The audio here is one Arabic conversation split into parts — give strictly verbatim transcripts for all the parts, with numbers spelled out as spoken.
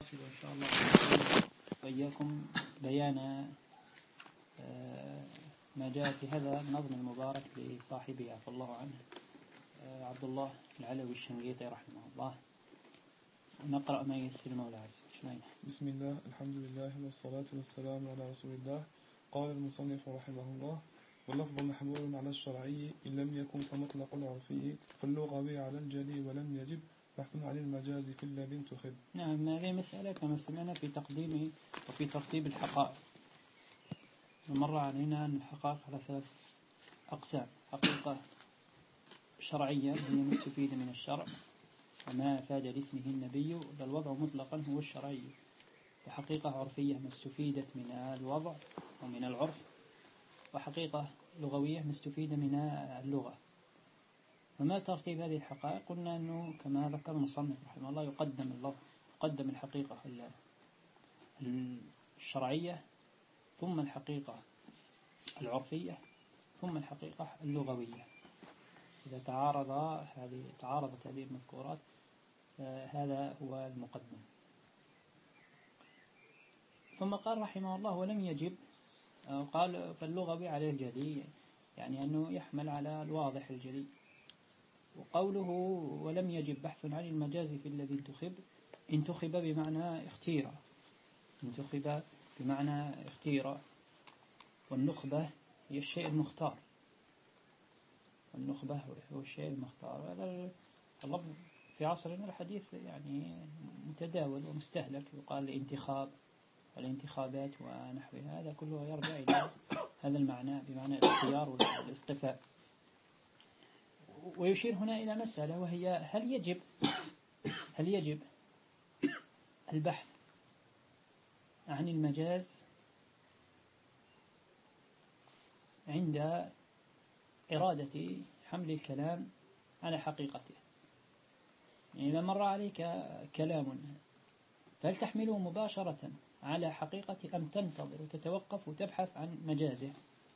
إن شاء الله وإياكم بيان ما جاء في هذا النظم المبارك لصاحبه عفى الله عنه عبد الله العلوي الشنقيطي رحمه الله. نقرأ ما ييسر المولى عز وجل. بسم الله، الحمد لله والصلاة والسلام على رسول الله. قال المصنف رحمه الله: واللفظ محمول على الشرعي إن لم يكن كمطلق العرفي، فاللغوي على الجلي ولم يجب بحث عن المجاز في الذي انتخب. نعم، هذه مسألة كما سمعنا في تقديم وفي ترتيب الحقائق. ومر علينا أن الحقائق على ثلاث أقسام: حقيقة شرعية هي ما استفيد من الشرع وما أفاد لاسمه النبي، الوضع مطلقا هو الشرعي. وحقيقة عرفية ما استفيدت من الوضع ومن العرف. وحقيقة لغوية ما استفيد من اللغة. وما ترتيب هذه الحقائق؟ قلنا أنه كما ذكر المصنف رحمه الله يقدم اللفظ يقدم الحقيقة الشرعية، ثم الحقيقة العرفية، ثم الحقيقة اللغوية. إذا تعارض هذه تعارضت هذه المذكورات هذا هو المقدم. ثم قال رحمه الله: ولم يجب، قال فاللغوي عليه الجلي، يعني أنه يحمل على الواضح الجلي. وقوله ولم يجب بحث عن المجاز في الذي انتخب، انتخب بمعنى اختير، انتخب بمعنى اختير. والنخبة هي الشيء المختار، والنخبة هو الشيء المختار. هذا اللفظ في عصرنا الحديث يعني متداول ومستهلك، يقال الانتخاب والانتخابات ونحوها، هذا كله يرجع إلى هذا المعنى بمعنى الاختيار والاصطفاء. ويشير هنا إلى مسألة، وهي هل يجب هل يجب البحث عن المجاز عند إرادة حمل الكلام على حقيقته؟ يعني إذا مر عليك كلام فهل تحمله مباشرة على حقيقة أم تنتظر وتتوقف وتبحث عن مجازه؟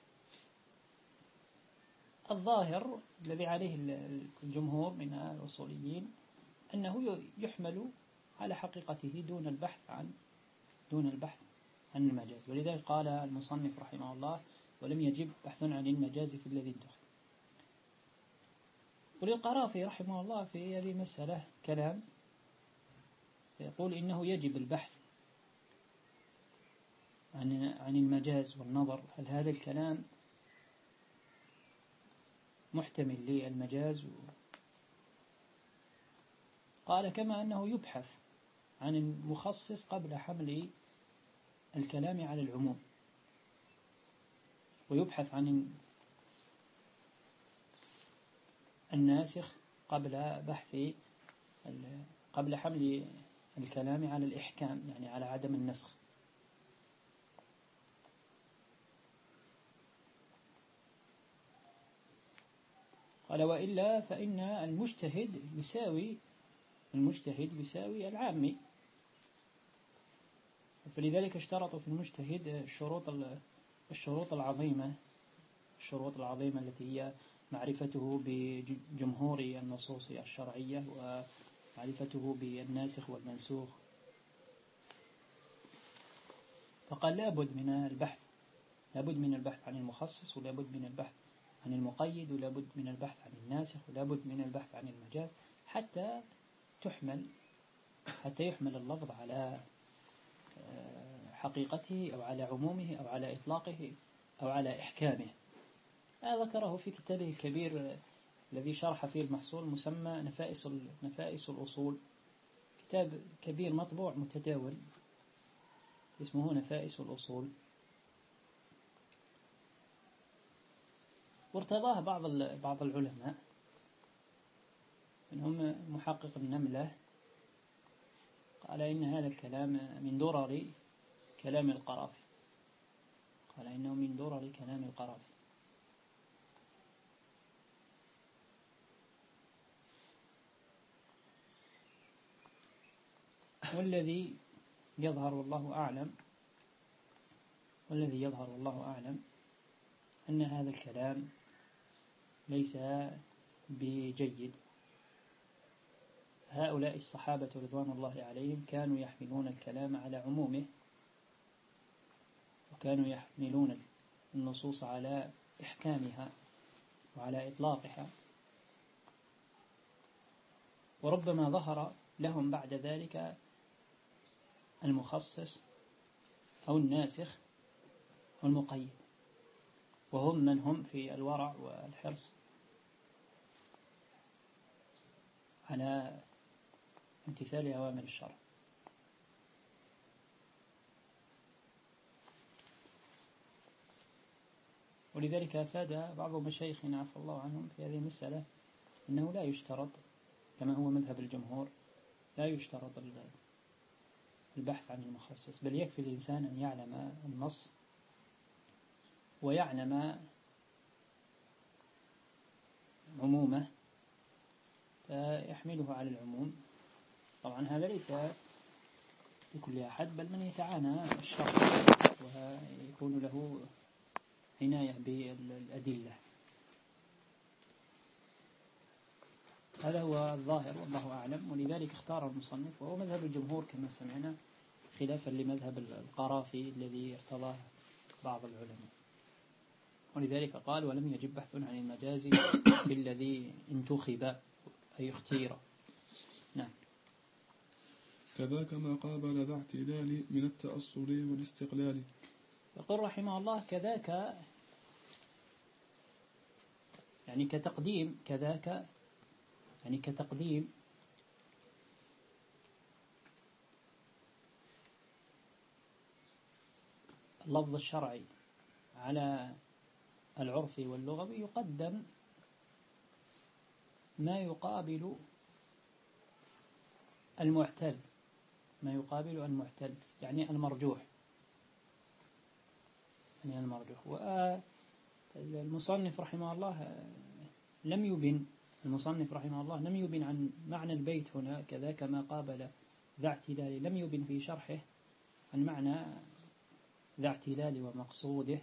الظاهر الذي عليه الجمهور من الأصوليين أنه يحمل على حقيقته دون البحث عن دون البحث عن المجاز. ولذلك قال المصنف رحمه الله: ولم يجب بحث عن المجاز في الذي انتخب. وللقرافي رحمه الله في هذه المسألة كلام، يقول إنه يجب البحث عن عن المجاز والنظر، هل هذا الكلام محتمل للمجاز؟ قال كما أنه يبحث عن المخصص قبل حمل الكلام على العموم، ويبحث عن الناسخ قبل بحث قبل حمل الكلام على الإحكام، يعني على عدم النسخ. قال وإلا فإن المجتهد يساوي المجتهد يساوي العامي، فلذلك اشترطوا في المجتهد الشروط الشروط العظيمة الشروط العظيمة التي هي معرفته بجمهور النصوص الشرعية ومعرفته بالناسخ والمنسوخ. فقال لابد من البحث لابد من البحث عن المخصص، ولابد من البحث عن المقيد، ولابد من البحث عن الناسخ، ولابد من البحث عن المجاز، حتى تحمل حتى يحمل اللفظ على حقيقته أو على عمومه أو على إطلاقه أو على إحكامه. هذا ذكره في كتابه الكبير الذي شرح فيه المحصول، مسمى نفائس نفائس الأصول، كتاب كبير مطبوع متداول اسمه نفائس الأصول. وارتضاه بعض بعض العلماء منهم محقق النملة، قال إن هذا الكلام من درر كلام القرافي قال إنه من درر كلام القرافي. والذي يظهر والله أعلم والذي يظهر والله أعلم أن هذا الكلام ليس بجيد، هؤلاء الصحابة رضوان الله عليهم كانوا يحملون الكلام على عمومه، وكانوا يحملون النصوص على إحكامها وعلى إطلاقها، وربما ظهر لهم بعد ذلك المخصص أو الناسخ أو المقيد، وهم من هم في الورع والحرص على امتثال أوامر الشرع. ولذلك أفاد بعض مشايخنا عفى الله عنهم في هذه المسألة أنه لا يشترط كما هو مذهب الجمهور، لا يشترط البحث عن المخصص، بل يكفي الإنسان أن يعلم النص ويعلم عمومه فيحمله على العموم. طبعا هذا ليس لكل أحد، بل من يتعانى الشرع ويكون له عناية بالأدلة. هذا هو الظاهر والله أعلم، ولذلك اختار المصنف وهو مذهب الجمهور كما سمعنا، خلافا لمذهب القرافي الذي ارتضاه بعض العلماء. ولذلك قال ولم يجب بحث عن المجاز بالذي انتخب أي اختير. نعم. كذاك ما قابل ذا اعتلال من التأصل والاستقلال. يقول رحمه الله كذاك يعني كتقديم، كذاك يعني كتقديم اللفظ الشرعي على العرف واللغوي يقدم ما يقابل المعتل، ما يقابل المعتل يعني المرجوح، يعني المرجوح. والمصنف رحمه الله لم يبن المصنف رحمه الله لم يبن عن معنى البيت هنا كذاك ما قابل ذا اعتلال، لم يبن في شرحه عن معنى ذا اعتلال ومقصوده،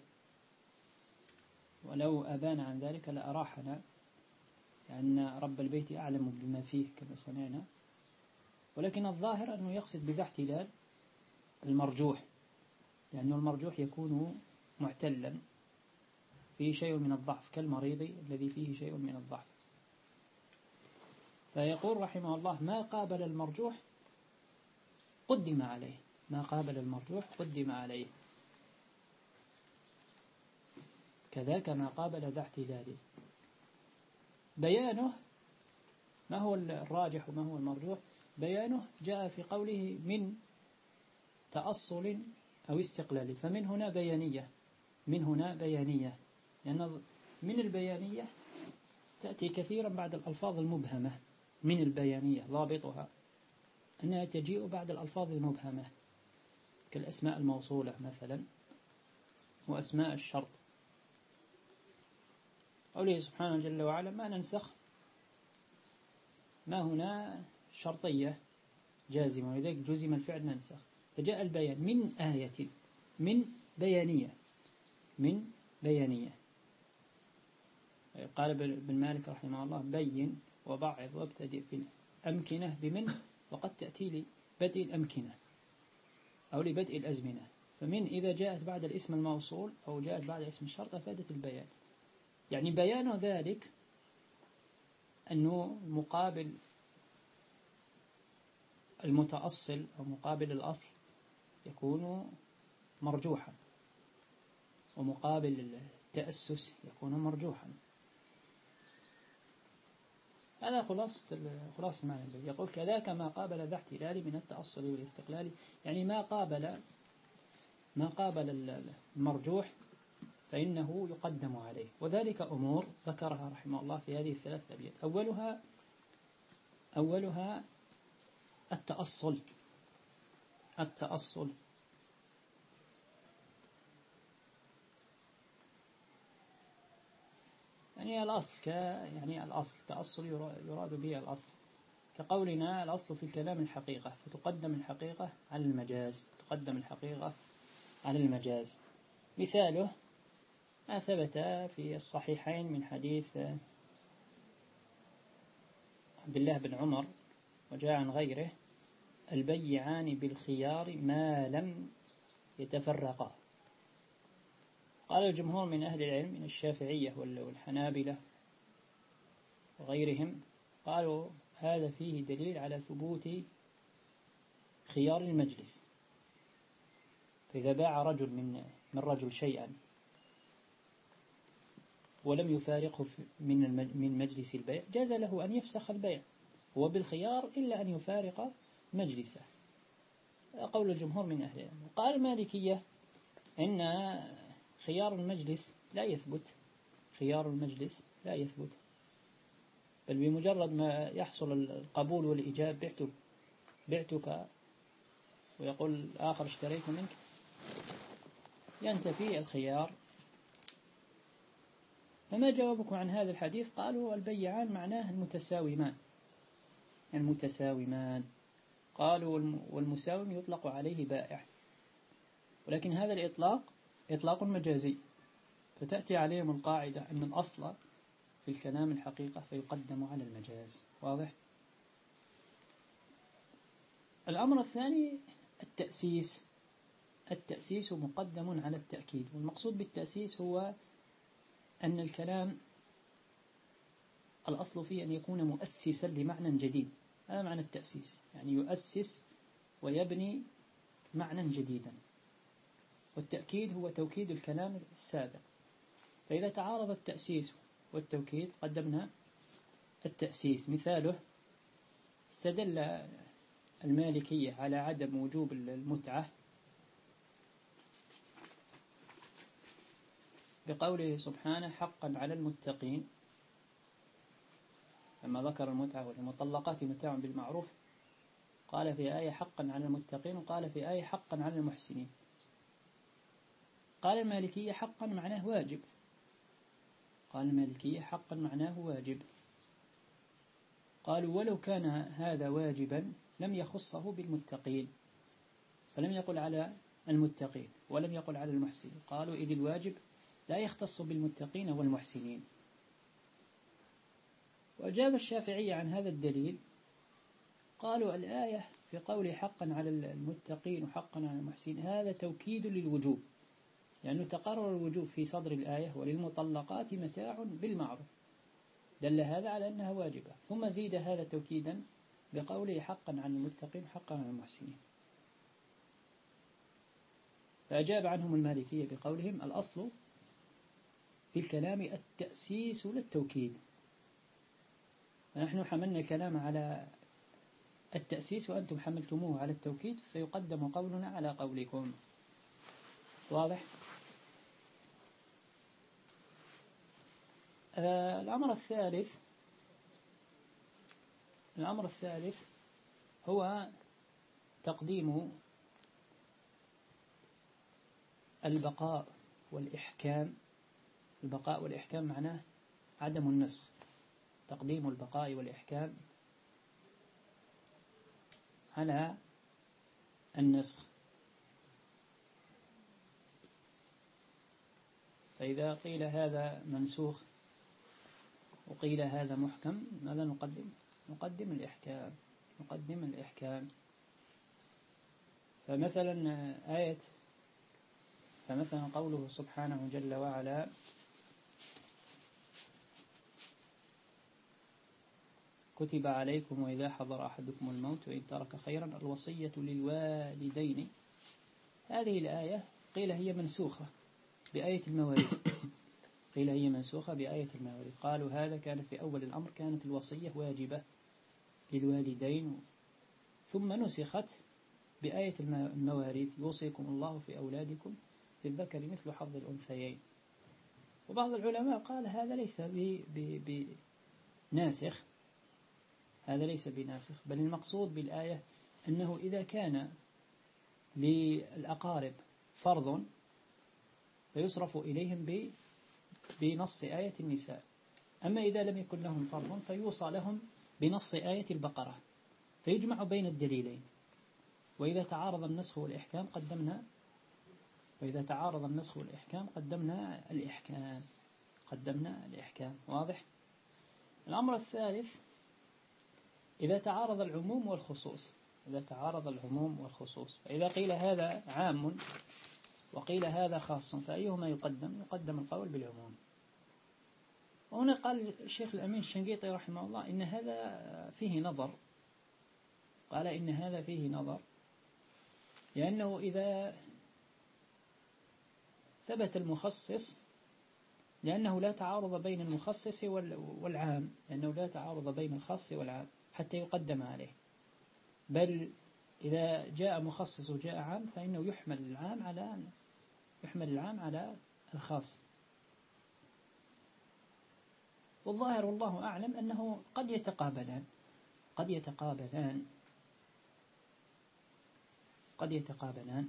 ولو أبان عن ذلك لأراحنا، لأن رب البيت أعلم بما فيه كما سمعنا. ولكن الظاهر أنه يقصد بذا اعتلال المرجوح، لأنه المرجوح يكون معتلا فيه شيء من الضعف كالمريض الذي فيه شيء من الضعف. فيقول رحمه الله ما قابل المرجوح قدم عليه، ما قابل المرجوح قدم عليه، كذاك ما قابل ذا اعتلال. بيانه ما هو الراجح وما هو المرجوح، بيانه جاء في قوله من تأصل أو استقلال، فمن هنا بيانية، من هنا بيانية، لأن من البيانية تأتي كثيرا بعد الألفاظ المبهمة. من البيانية ضابطها أنها تجيء بعد الألفاظ المبهمة كالأسماء الموصولة مثلا وأسماء الشرط. قوله سبحانه جل وعلا ما ننسخ، ما هنا شرطية جازمة، ولذلك جزم الفعل ننسخ، فجاء البيان من آية، من بيانية، من بيانية. قال ابن مالك رحمه الله بين وبعض وابتدئ في الأمكنة بمن، وقد تأتي لبدء الأمكنة أو لبدء الأزمنة. فمن إذا جاءت بعد الاسم الموصول أو جاءت بعد اسم الشرط أفادت البيان، يعني بيان ذلك أنه مقابل المتأصل أو مقابل الأصل يكون مرجوحا، ومقابل التأسس يكون مرجوحا. هذا خلاصة خلاصة معنى البيت. يقول كذاك ما قابل ذا اعتلال من التأصل والاستقلال، يعني ما قابل ما قابل المرجوح فإنه يقدم عليه، وذلك أمور ذكرها رحمه الله في هذه الثلاث أبيات. أولها أولها التأصل، التأصل يعني الأصل ك يعني الأصل التأصل يراد به الأصل، كقولنا الأصل في الكلام الحقيقة، فتقدم الحقيقة على المجاز، تقدم الحقيقة على المجاز. مثاله ما ثبت في الصحيحين من حديث عبد الله بن عمر وجاء عن غيره البيعان بالخيار ما لم يتفرقا. قال الجمهور من أهل العلم من الشافعية والحنابلة وغيرهم قالوا هذا فيه دليل على ثبوت خيار المجلس. فإذا باع رجل من من رجل شيئا ولم يفارقه من من مجلس البيع جاز له أن يفسخ البيع هو بالخيار إلا أن يفارق مجلسه. قول الجمهور من أهل العلم. قال المالكية إن خيار المجلس لا يثبت، خيار المجلس لا يثبت، بل بمجرد ما يحصل القبول والإيجاب بعتك بعتك ويقول الآخر اشتريت منك ينتفي الخيار. فما جوابكم عن هذا الحديث؟ قالوا البيعان معناه المتساومان، المتساومان. قالوا والمساوم يطلق عليه بائع، ولكن هذا الإطلاق إطلاق مجازي، فتأتي عليهم القاعدة أن الأصل في الكلام الحقيقة فيقدم على المجاز. واضح؟ الأمر الثاني التأسيس. التأسيس مقدم على التأكيد، والمقصود بالتأسيس هو أن الكلام الأصل فيه أن يكون مؤسسا لمعنى جديد. هذا معنى التأسيس، يعني يؤسس ويبني معنى جديدا. والتأكيد هو توكيد الكلام السابق. فإذا تعارض التأسيس والتوكيد قدمنا التأسيس. مثاله استدل المالكية على عدم وجوب المتعة بقوله سبحانه حقا على المتقين، لما ذكر المتعة والمطلقات متاع بالمعروف قال في آية حقا على المتقين، وقال في آية حقا على المحسنين. قال المالكية حقا معناه واجب، قال المالكية حقا معناه واجب. قالوا ولو كان هذا واجبا لم يخصه بالمتقين، فلم يقل على المتقين ولم يقل على المحسنين. قالوا إذ الواجب لا يختص بالمتقين والمحسنين. وأجاب الشافعية عن هذا الدليل، قالوا الآية في قوله حقا على المتقين وحقا على المحسنين هذا توكيد للوجوب، لأنه يعني تقرر الوجوب في صدر الآية وللمطلقات متاع بالمعروف، دل هذا على أنها واجبة. ثم زيد هذا توكيدا بقوله حقا على المتقين حقا على المحسنين. فأجاب عنهم المالكية بقولهم الأصل في الكلام التأسيس للتوكيد، فنحن حملنا الكلام على التأسيس وأنتم حملتموه على التوكيد، فيقدم قولنا على قولكم. واضح؟ آه الأمر الثالث الأمر الثالث هو تقديم البقاء والإحكام. البقاء والإحكام معناه عدم النسخ، تقديم البقاء والإحكام على النسخ. فإذا قيل هذا منسوخ وقيل هذا محكم ماذا نقدم؟ نقدم الإحكام، نقدم الإحكام. فمثلا آية فمثلا قوله سبحانه جل وعلا كتب عليكم وإذا حضر أحدكم الموت وإن ترك خيرا الوصية للوالدين، هذه الآية قيل هي منسوخة بآية المواريث قيل هي منسوخة بآية المواريث. قالوا هذا كان في أول الأمر كانت الوصية واجبة للوالدين، ثم نسخت بآية المواريث يوصيكم الله في أولادكم للذكر مثل حظ الأنثيين. وبعض العلماء قال هذا ليس بناسخ، هذا ليس بناسخ، بل المقصود بالآية أنه إذا كان للأقارب فرض فيصرف إليهم بنص آية النساء، أما إذا لم يكن لهم فرض فيوصى لهم بنص آية البقرة، فيجمع بين الدليلين. وإذا تعارض النسخ والإحكام قدمنا وإذا تعارض النسخ والإحكام قدمنا الإحكام قدمنا الإحكام. واضح؟ الأمر الثالث إذا تعارض العموم والخصوص إذا تعارض العموم والخصوص فإذا قيل هذا عام وقيل هذا خاص فأيهما يقدم؟ يقدم القول بالعموم. وهنا قال الشيخ الأمين الشنقيطي رحمه الله إن هذا فيه نظر، قال إن هذا فيه نظر، لأنه إذا ثبت المخصص لأنه لا تعارض بين المخصص والعام لأنه لا تعارض بين الخاص والعام حتى يقدم عليه، بل إذا جاء مخصص وجاء عام فإنه يحمل العام على يحمل العام على الخاص. والظاهر والله أعلم أنه قد يتقابلان قد يتقابلان قد يتقابلان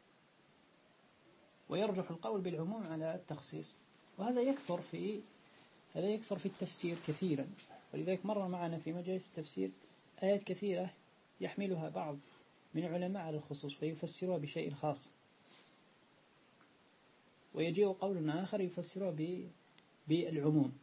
ويرجح القول بالعموم على التخصيص. وهذا يكثر في هذا يكثر في التفسير كثيرا، ولذلك مر معنا في مجالس التفسير آيات كثيرة يحملها بعض من العلماء على الخصوص فيفسرها بشيء خاص، ويجيء قول آخر يفسرها بالعموم.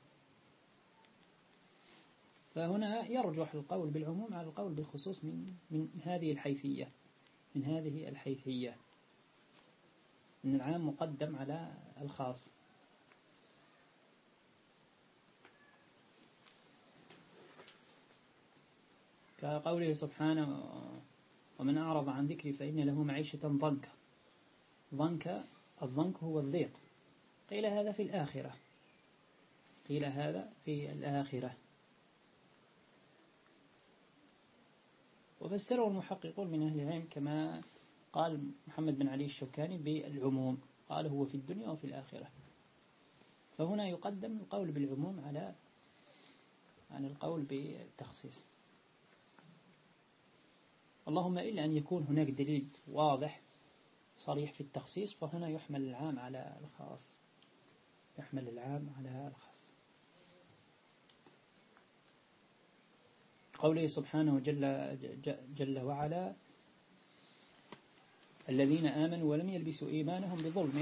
فهنا يرجح القول بالعموم على القول بالخصوص من من هذه الحيثية من هذه الحيثية أن العام مقدم على الخاص. كقوله سبحانه ومن أعرض عن ذكري فإن له معيشة ضنكا. ضنك الضنك هو الضيق، قيل هذا في الآخرة قيل هذا في الآخرة وفسره المحققون من أهل العلم كما قال محمد بن علي الشوكاني بالعموم، قال هو في الدنيا وفي الآخرة. فهنا يقدم القول بالعموم على عن القول بالتخصيص، اللهم إلا أن يكون هناك دليل واضح صريح في التخصيص فهنا يحمل العام على الخاص يحمل العام على الخاص. قوله سبحانه جل, جل وعلا الذين آمنوا ولم يلبسوا إيمانهم بظلم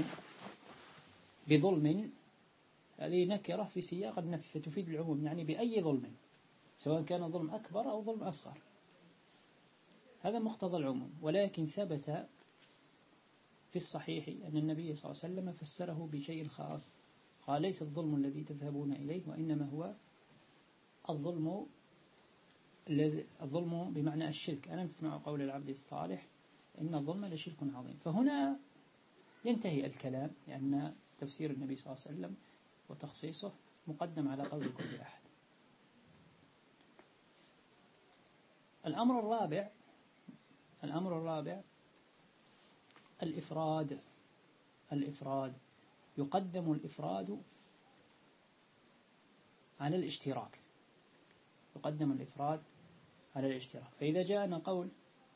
بظلم هذه نكرة في سياق النفي فتفيد العموم، يعني بأي ظلم سواء كان ظلم أكبر أو ظلم أصغر، هذا مقتضى العموم. ولكن ثبت في الصحيح أن النبي صلى الله عليه وسلم فسره بشيء خاص، قال ليس الظلم الذي تذهبون إليه وإنما هو الظلم الظلم بمعنى الشرك. أنا تسمع قول العبد الصالح إن الظلم لشرك عظيم. فهنا ينتهي الكلام لأن تفسير النبي صلى الله عليه وسلم وتخصيصه مقدم على قول كل أحد. الأمر الرابع الأمر الرابع الإفراد الإفراد يقدم الإفراد على الاشتراك يقدم الإفراد على الاشتراك. فإذا جاءنا قول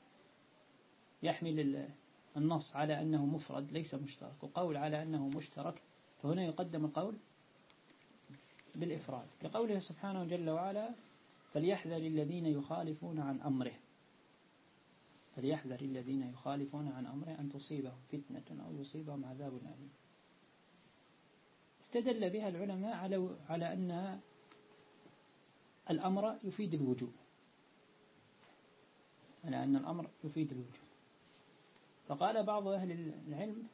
يحمل النص على أنه مفرد ليس مشترك وقول على أنه مشترك فهنا يقدم القول بالإفراد، كقوله سبحانه جل وعلا فليحذر الذين يخالفون عن أمره فليحذر الذين يخالفون عن أمره أن تصيبهم فتنة أو يصيبهم عذاب أليم. استدل بها العلماء على على أن الأمر يفيد الوجوب على أن الأمر يفيد الوجوب. فقال بعض أهل العلم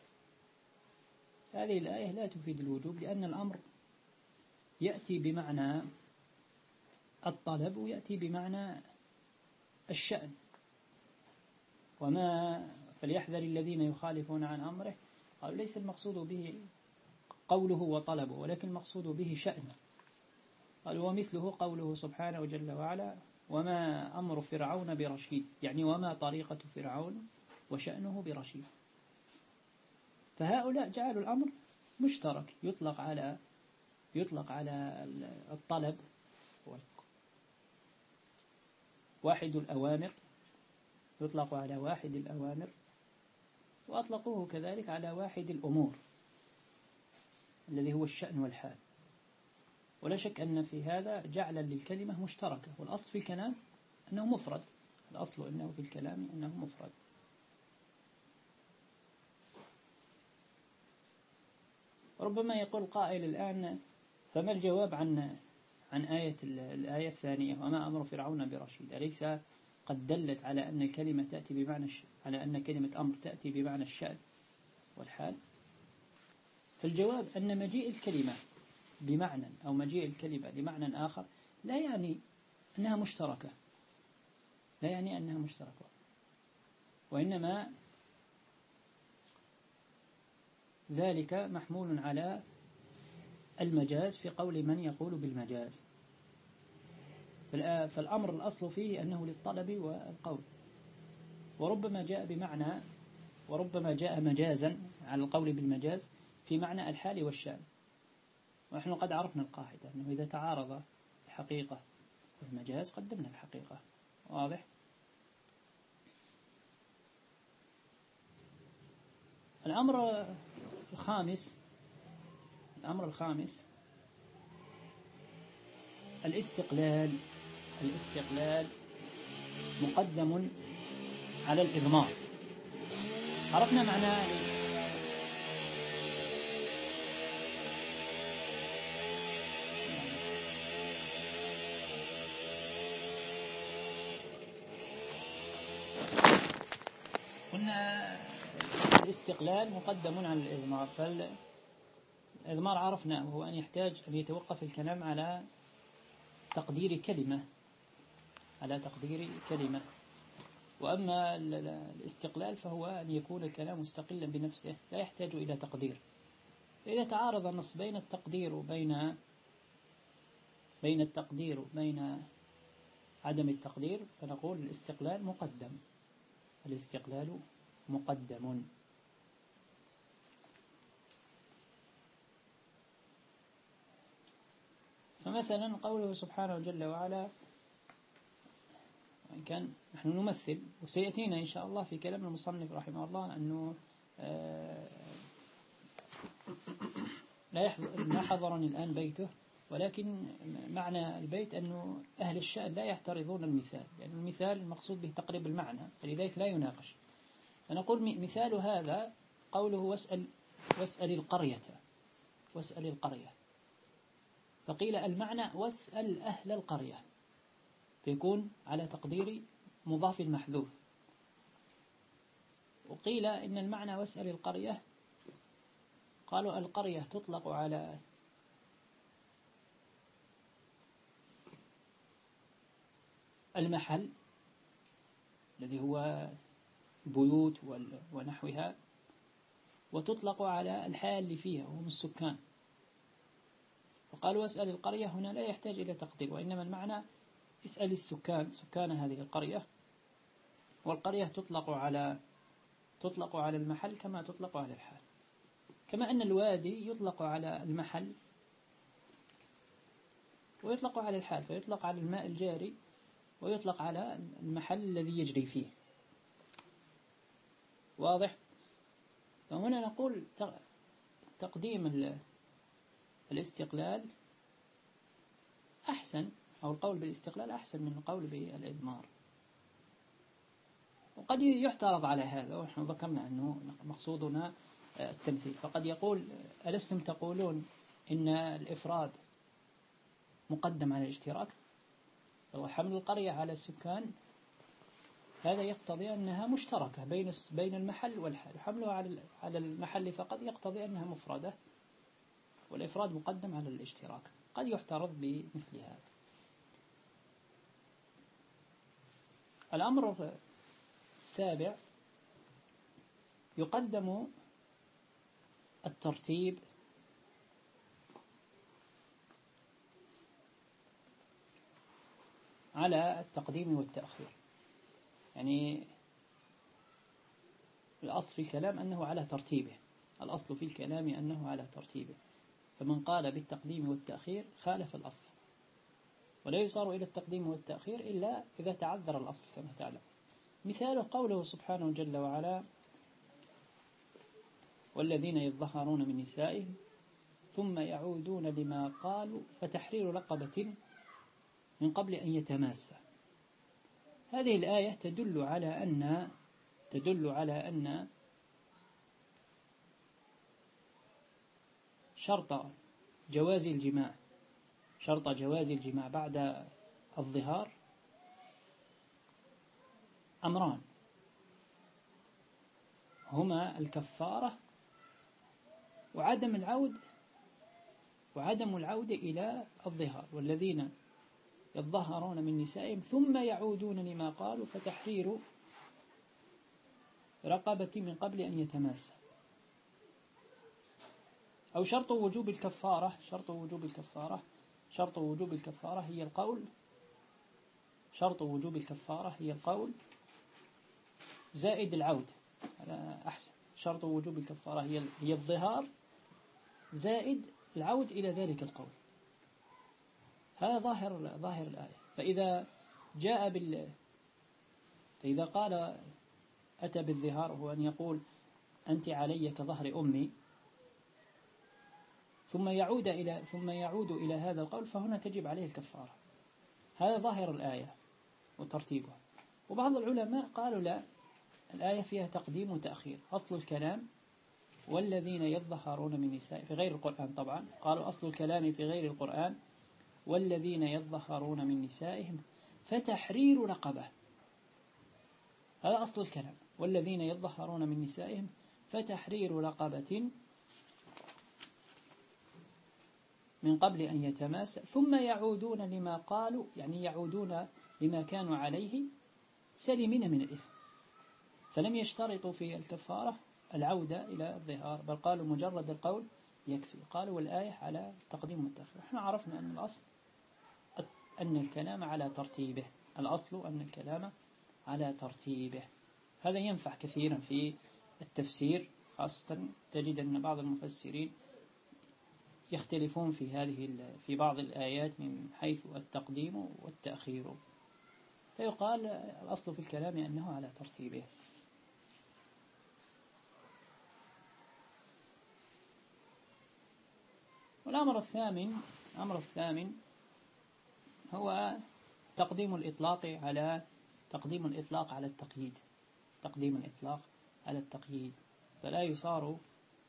هذه الآية لا تفيد الوجوب لأن الأمر يأتي بمعنى الطلب ويأتي بمعنى الشأن، وما فليحذر الذين يخالفون عن أمره قالوا ليس المقصود به قوله وطلبه ولكن المقصود به شأنه. قالوا ومثله قوله سبحانه جل وعلا وما أمر فرعون برشيد، يعني وما طريقة فرعون وشأنه برشيد. فهؤلاء جعلوا الأمر مشترك يطلق على يطلق على الطلب واحد الأوامر يطلق على واحد الأوامر وأطلقوه كذلك على واحد الأمور الذي هو الشأن والحال. ولا شك أن في هذا جعلا للكلمة مشتركة، والأصل في الكلام أنه مفرد الأصل أنه في الكلام أنه مفرد. ربما يقول قائل الآن فما الجواب عن عن آية الآية الثانية وما أمر فرعون برشيد، أليس قد دلت على أن الكلمة تأتي بمعنى على أن كلمة أمر تأتي بمعنى الشأن والحال؟ فالجواب أن مجيء الكلمة بمعنى أو مجيء الكلمة لمعنى آخر لا يعني أنها مشتركة، لا يعني أنها مشتركة، وإنما ذلك محمول على المجاز في قول من يقول بالمجاز. فالأمر الأصل فيه أنه للطلب والقول، وربما جاء بمعنى وربما جاء مجازا على القول بالمجاز في معنى الحال والشأن. ونحن قد عرفنا القاعدة أنه إذا تعارض الحقيقة والمجاز قدمنا الحقيقة. واضح؟ الأمر الخامس الأمر الخامس الاستقلال. الاستقلال مقدم على الإضمار. عرفنا معناه. قلنا الاستقلال مقدم على الإضمار، فالإضمار عرفنا وهو أن يحتاج أن يتوقف الكلام على تقدير كلمة على تقدير كلمة وأما الاستقلال فهو أن يكون الكلام مستقلا بنفسه لا يحتاج إلى تقدير. إذا تعارض النص بين التقدير وبين بين التقدير وبين عدم التقدير فنقول الاستقلال مقدم. الاستقلال مقدم. فمثلا قوله سبحانه جل وعلا، وإن كان نحن نمثل وسيأتينا إن شاء الله في كلام المصنف رحمه الله أنه لا حضرني الآن بيته، ولكن معنى البيت أنه أهل الشأن لا يحترضون المثال، لأن يعني المثال المقصود به تقريب المعنى، فلذلك لا يناقش. فنقول مثال هذا قوله واسأل, واسأل القرية واسأل القرية، فقيل المعنى واسأل أهل القرية، فيكون على تقدير مضاف المحذوف. وقيل إن المعنى واسأل القرية، قالوا القرية تطلق على المحل الذي هو بيوت ونحوها، وتطلق على الحال اللي فيها وهم السكان. فقالوا واسأل القرية هنا لا يحتاج إلى تقدير، وإنما المعنى اسأل السكان، سكان هذه القرية. والقرية تطلق على تطلق على المحل كما تطلق على الحال، كما أن الوادي يطلق على المحل ويطلق على الحال، فيطلق على الماء الجاري ويطلق على المحل الذي يجري فيه. واضح؟ فهنا نقول تقديم الاستقلال أحسن، أو القول بالاستقلال أحسن من القول بالإضمار. وقد يحترض على هذا، ونحن ذكرنا أنه مقصودنا التمثيل. فقد يقول ألستم تقولون إن الإفراد مقدم على الاشتراك، وحمل القرية على السكان هذا يقتضي أنها مشتركة بين بين المحل والحال، وحملها على على المحل فقط يقتضي أنها مفردة، والإفراد مقدم على الاشتراك. قد يحترض بمثل هذا. الأمر السابع يقدم الترتيب على التقديم والتأخير. يعني الأصل في الكلام أنه على ترتيبه، الأصل في الكلام أنه على ترتيبه، فمن قال بالتقديم والتأخير خالف الأصل، ولا يصار إلى التقديم والتأخير إلا إذا تعذر الأصل كما تعلم. مثال قوله سبحانه جل وعلا والذين يظهرون من نسائهم ثم يعودون لما قالوا فتحرير رقبة من قبل أن يتماسى. هذه الآية تدل على أن تدل على أن شرط جواز الجماع شرط جواز الجماع بعد الظهار أمران، هما الكفارة وعدم العود وعدم العودة إلى الظهار. والذين يظهرون من نسائهم ثم يعودون لما قالوا فتحرير رقبة من قبل أن يتماسا. أو شرط وجوب الكفارة شرط وجوب الكفارة شرط وجوب الكفارة هي القول شرط وجوب الكفارة هي القول زائد العود. هذا أحسن. شرط وجوب الكفارة هي هي الظهار زائد العود إلى ذلك القول. هذا ظاهر ظاهر الآية. فإذا جاء بال فإذا قال أتى بالظهار هو أن يقول أنت علي كظهر أمي ثم يعود إلى ثم يعود إلى هذا القول، فهنا تجب عليه الكفارة. هذا ظاهر الآية وترتيبها. وبعض العلماء قالوا لا، الآية فيها تقديم وتأخير. أصل الكلام والذين يظهرون من نساء في غير القرآن، طبعا قالوا أصل الكلام في غير القرآن والذين يظهرون من نسائهم فتحرير رقبة. هذا أصل الكلام، والذين يظهرون من نسائهم فتحرير رقبة من قبل أن يتماس ثم يعودون لما قالوا، يعني يعودون لما كانوا عليه سالمين من الإثم. فلم يشترطوا في الكفارة العودة إلى الظهار، بل قالوا مجرد القول يكفي. قالوا والآية على تقديم والتأخير. احنا عرفنا أن الأصل أن الكلام على ترتيبه، الأصل أن الكلام على ترتيبه. هذا ينفع كثيرا في التفسير، خاصة تجد أن بعض المفسرين يختلفون في هذه في بعض الآيات من حيث التقديم والتأخير، فيقال الأصل في الكلام أنه على ترتيبه. والأمر الثامن الأمر الثامن هو تقديم الإطلاق على تقديم الإطلاق على التقييد تقديم الإطلاق على التقييد فلا يصار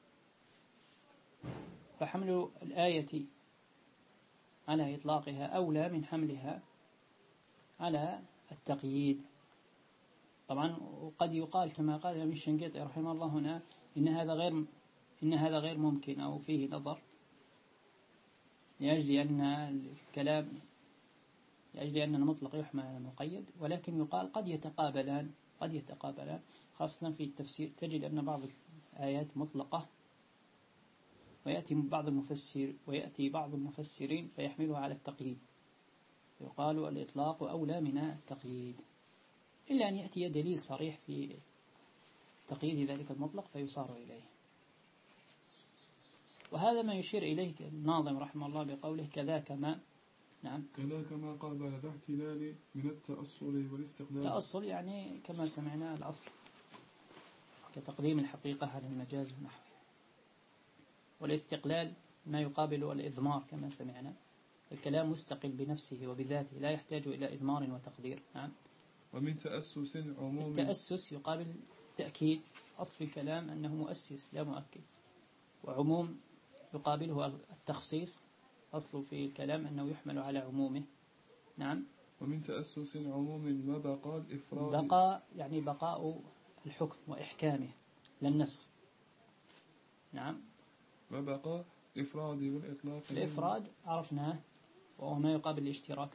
فحمل الآية على إطلاقها أولى من حملها على التقييد. طبعا وقد يقال كما قال الإمام الشنقيطي رحمه الله هنا إن هذا غير إن هذا غير ممكن أو فيه نظر، لأجل أن الكلام لأجل أن المطلق يحمل على المقيد، ولكن يقال قد يتقابلان قد يتقابلان خاصة في التفسير. تجد أن بعض الآيات مطلقة ويأتي بعض المفسر ويأتي بعض المفسرين فيحملها على التقييد، يقال الإطلاق أولى من التقييد، إلا أن يأتي دليل صريح في تقييد ذلك المطلق فيصار إليه. وهذا ما يشير إليه الناظم رحمه الله بقوله كذاك ما نعم كذاك ما قابل ذا احتلال من التأصل والاستقلال. التأصل يعني كما سمعنا الأصل كتقديم الحقيقة على المجاز ونحوه، والاستقلال ما يقابل الإضمار كما سمعنا. الكلام مستقل بنفسه وبذاته لا يحتاج إلى إضمار وتقدير. نعم. ومن تأسس عموم التأسس يقابل تأكيد. أصل الكلام أنه مؤسس لا مؤكد. وعموم يقابله التخصيص. أصل في الكلام أنه يحمل على عمومه. نعم. ومن تأسس عموم ما بقى الإفراد بقاء يعني بقاء الحكم وإحكامه لا النسخ. نعم. ما بقى الإفراد والإطلاق. الإفراد عرفناه وهو ما يقابل الاشتراك،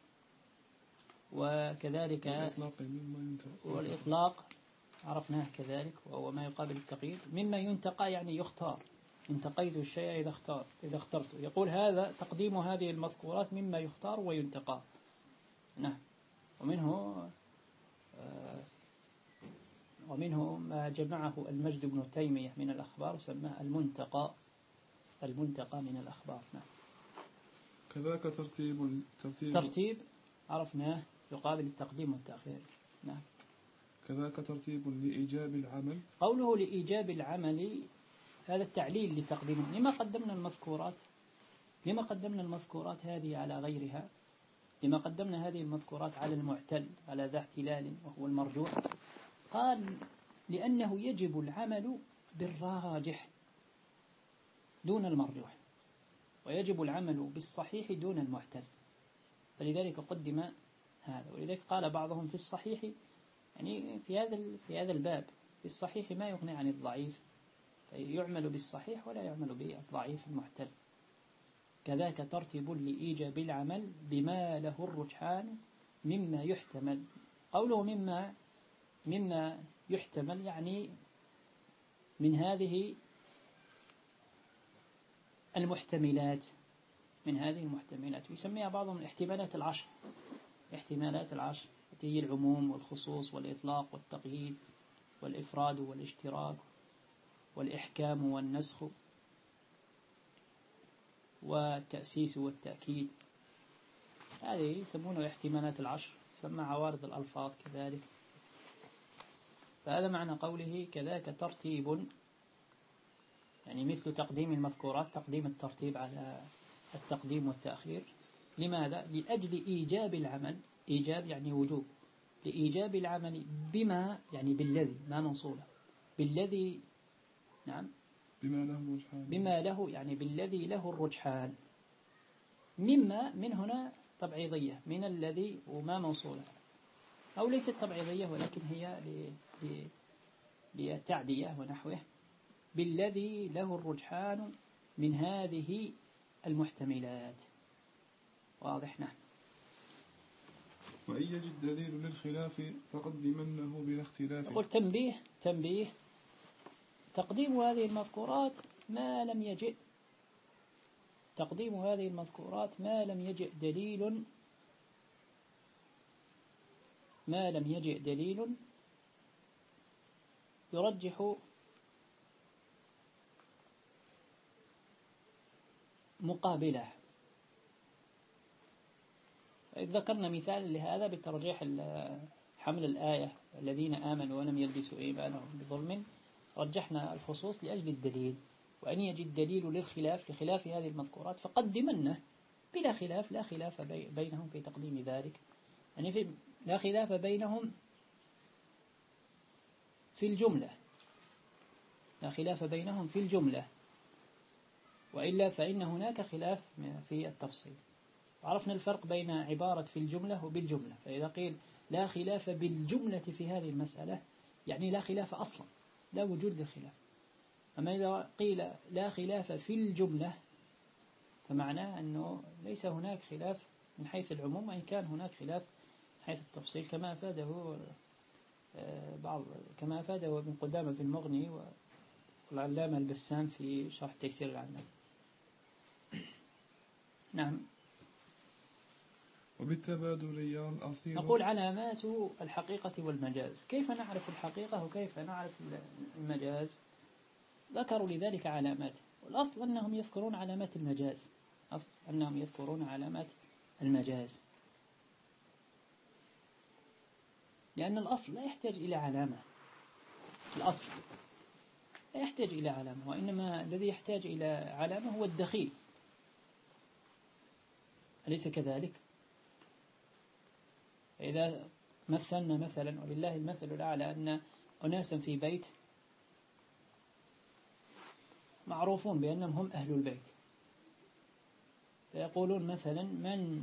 وكذلك والإطلاق عرفناه كذلك وهو ما يقابل التقييد. مما ينتقى يعني يختار، انتقيت الشيء إذا اختار إذا اخترته. يقول هذا تقديم هذه المذكورات مما يختار وينتقى. نعم. ومنه آه ومنه ما جمعه المجد بن تيمية من الأخبار سماه المنتقى المنتقى من الأخبار. نعم. كذاك ترتيب ترتيب, ترتيب عرفناه يقابل التقديم والتأخير. نعم. كذاك ترتيب لإيجاب العمل. قوله لإيجاب العمل هذا التعليل لتقديمه. لما قدمنا المذكورات لما قدمنا المذكورات هذه على غيرها؟ لما قدمنا هذه المذكورات على المعتل على ذا احتلال وهو المرجوح؟ قال لأنه يجب العمل بالراجح دون المرجوح. ويجب العمل بالصحيح دون المحتل، فلذلك قدم هذا. ولذلك قال بعضهم في الصحيح، يعني في هذا في هذا الباب، في الصحيح ما يغني عن الضعيف، فيعمل بالصحيح ولا يعمل بالضعيف المحتل. كذاك ترتيب لإيجاب العمل بما له الرجحان مما يحتمل. قوله مما مما يحتمل يعني من هذه المحتملات، من هذه المحتملات يسميها بعضهم الاحتمالات العشر. احتمالات العشر التي هي العموم والخصوص والإطلاق والتقييد والإفراد والاشتراك والإحكام والنسخ والتأسيس والتأكيد، هذه يسمونها احتمالات العشر، يسمى عوارض الألفاظ كذلك. فهذا معنى قوله كذاك ترتيب، يعني مثل تقديم المذكورات، تقديم الترتيب على التقديم والتأخير. لماذا؟ لأجل إيجاب العمل، إيجاب يعني وجوب، لإيجاب العمل بما يعني بالذي، ما منصوبة بالذي، نعم بما له الرجحان، بما له يعني بالذي له الرجحان. مما من هنا تبعيضية، من الذي وما موصولة، أو ليست تبعيضية ولكن هي للتعدية ونحوه. بالذي له الرجحان من هذه المحتملات. واضح؟ نعم. وإن يجد دليل للخلاف فقدمنه بلا اختلاف. يقول تنبيه تنبيه تقديم هذه المذكورات ما لم يجئ تقديم هذه المذكورات ما لم يجئ دليل ما لم يجئ دليل يرجح مقابله. ذكرنا مثال لهذا بترجيح حمل الآية الذين آمنوا ولم يلبسوا إيمانهم بظلم، رجحنا الخصوص لأجل الدليل. وأن يجد دليل للخلاف لخلاف هذه المذكورات فقدمنه بلا خلاف، لا خلاف بينهم في تقديم ذلك، يعني في لا خلاف بينهم في الجملة، لا خلاف بينهم في الجملة، وإلا فإن هناك خلاف في التفصيل. عرفنا الفرق بين عبارة في الجملة وبالجملة. فإذا قيل لا خلاف بالجملة في هذه المسألة يعني لا خلاف أصلا، لا وجود للخلاف. أما إذا قيل لا خلاف في الجملة فمعناه أنه ليس هناك خلاف من حيث العموم، وإن كان هناك خلاف من حيث التفصيل، كما أفاده بعض كما أفاده ابن قدامة في المغني والعلامة البسام في شرح تيسير العنان. نعم. وبالتبادل الأصيل نقول علامات الحقيقة والمجاز. كيف نعرف الحقيقة وكيف نعرف المجاز؟ ذكروا لذلك علامات، والأصل أنهم يذكرون علامات المجاز، أصل أنهم يذكرون علامات المجاز، لأن الأصل لا يحتاج إلى علامة، الأصل لا يحتاج إلى علامة، وإنما الذي يحتاج إلى علامة هو الدخيل، أليس كذلك؟ إذا مثلنا مثلا ولله المثل الأعلى أن أناسا في بيت معروفون بأنهم هم أهل البيت، فيقولون مثلا من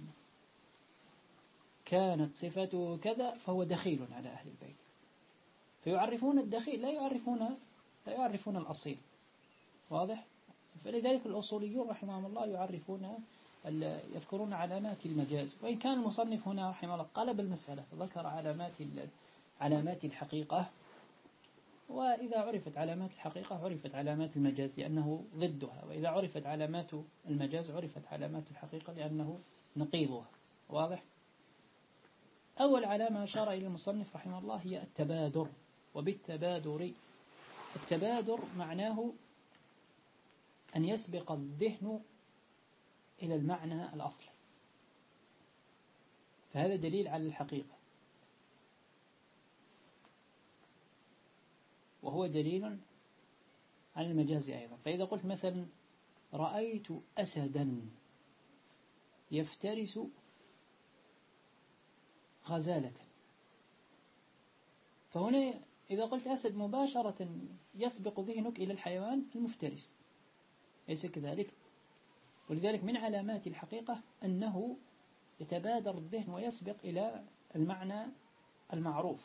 كانت صفته كذا فهو دخيل على أهل البيت، فيعرفون الدخيل، لا يعرفون لا يعرفون الأصيل. واضح؟ فلذلك الأصوليون رحمهم الله يعرفون يذكرون علامات المجاز، وإن كان المصنف هنا رحمه الله قلب المسألة فذكر علامات علامات الحقيقة. وإذا عرفت علامات الحقيقة عرفت علامات المجاز لأنه ضدها، وإذا عرفت علامات المجاز عرفت علامات الحقيقة لأنه نقيضها. واضح؟ أول علامة أشار إلى المصنف رحمه الله هي التبادر. وبالتبادر، التبادر معناه أن يسبق الذهن إلى المعنى الأصلي، فهذا دليل على الحقيقة، وهو دليل على المجاز أيضا. فإذا قلت مثلا رأيت أسدا يفترس غزالة، فهنا إذا قلت أسد مباشرة يسبق ذهنك إلى الحيوان المفترس، ليس كذلك؟ ولذلك من علامات الحقيقة أنه يتبادر الذهن ويسبق إلى المعنى المعروف،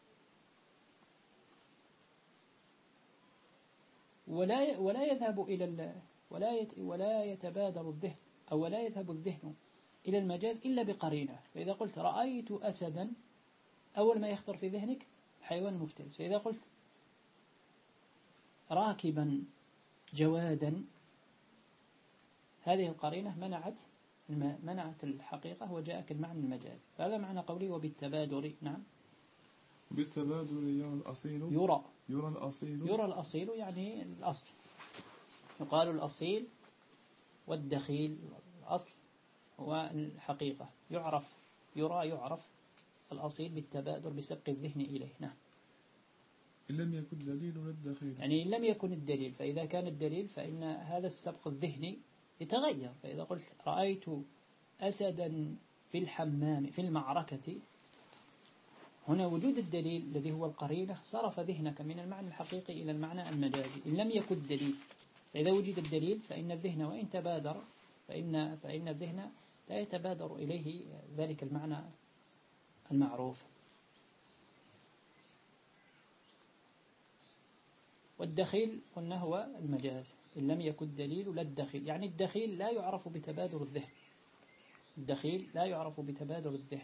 ولا ولا يذهب إلى ولا ولا يتبادر الذهن أو ولا يذهب الذهن إلى المجاز إلا بقرينة. فإذا قلت رأيت أسدا أول ما يخطر في ذهنك حيوان مفترس، فإذا قلت راكبا جوادا هذه القرينة منعت منعت الحقيقة وجاءك المعنى المجازي. فهذا معنى قوله وبالتبادر. نعم، بالتبادر يرى الأصيل يرى يرى الأصيل يرى الأصيل يعني الأصل، يقال الأصيل والدخيل. الأصل هو الحقيقة، يعرف يرى يعرف الأصيل بالتبادر بسبق الذهن إليه. نعم، إن لم يكن دليل للدخيل، يعني إن لم يكن الدليل، فإذا كان الدليل فإن هذا السبق الذهني يتغير. فإذا قلت رأيت أسدا في الحمام في المعركة، هنا وجود الدليل الذي هو القرينة صرف ذهنك من المعنى الحقيقي إلى المعنى المجازي. إن لم يكن الدليل، فإذا وجد الدليل فإن الذهن وإن تبادر فإن فإن الذهن لا يتبادر إليه ذلك المعنى المعروف. والدخيل قلنا هو المجاز، إن لم يكن الدليل لا الدخيل، يعني الدخيل لا يعرف بتبادر الذهن، الدخيل لا يعرف بتبادر الذهن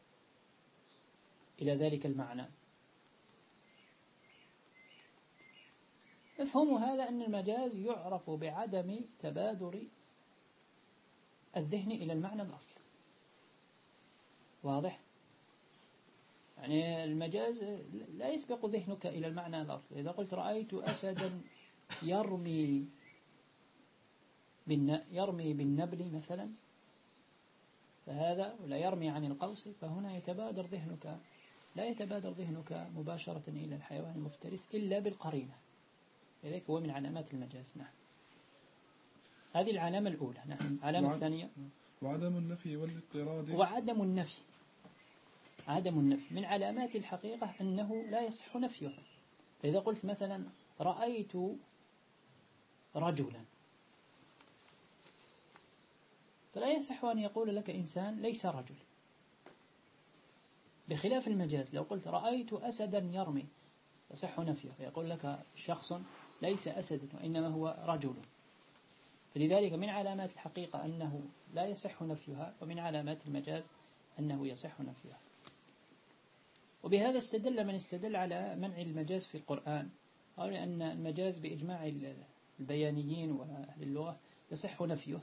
إلى ذلك المعنى. مفهوم هذا أن المجاز يعرف بعدم تبادر الذهن إلى المعنى الأصلي. واضح؟ يعني المجاز لا يسبق ذهنك إلى المعنى الأصلي. إذا قلت رأيت أسدا يرمي يرمي بالنبل مثلا، فهذا ولا يرمي عن القوس، فهنا يتبادر ذهنك لا يتبادر ذهنك مباشرة إلى الحيوان المفترس إلا بالقرينة. لذلك هو من علامات المجاز. نعم، هذه العلامة الأولى. نعم، العلامة الثانية وعدم النفي والاضطراد. وعدم النفي عدم النفي من علامات الحقيقة أنه لا يصح نفيه. فإذا قلت مثلا رأيت رجلا، فلا يصح أن يقول لك إنسان ليس رجل، بخلاف المجاز. لو قلت رأيت أسدا يرمي يصح نفيه، فيقول لك شخص ليس أسدا وإنما هو رجل. فلذلك من علامات الحقيقة أنه لا يصح نفيها، ومن علامات المجاز أنه يصح نفيها. وبهذا استدل من استدل على منع المجاز في القرآن، قال أن المجاز بإجماع البيانيين وأهل اللغة يصح نفيه،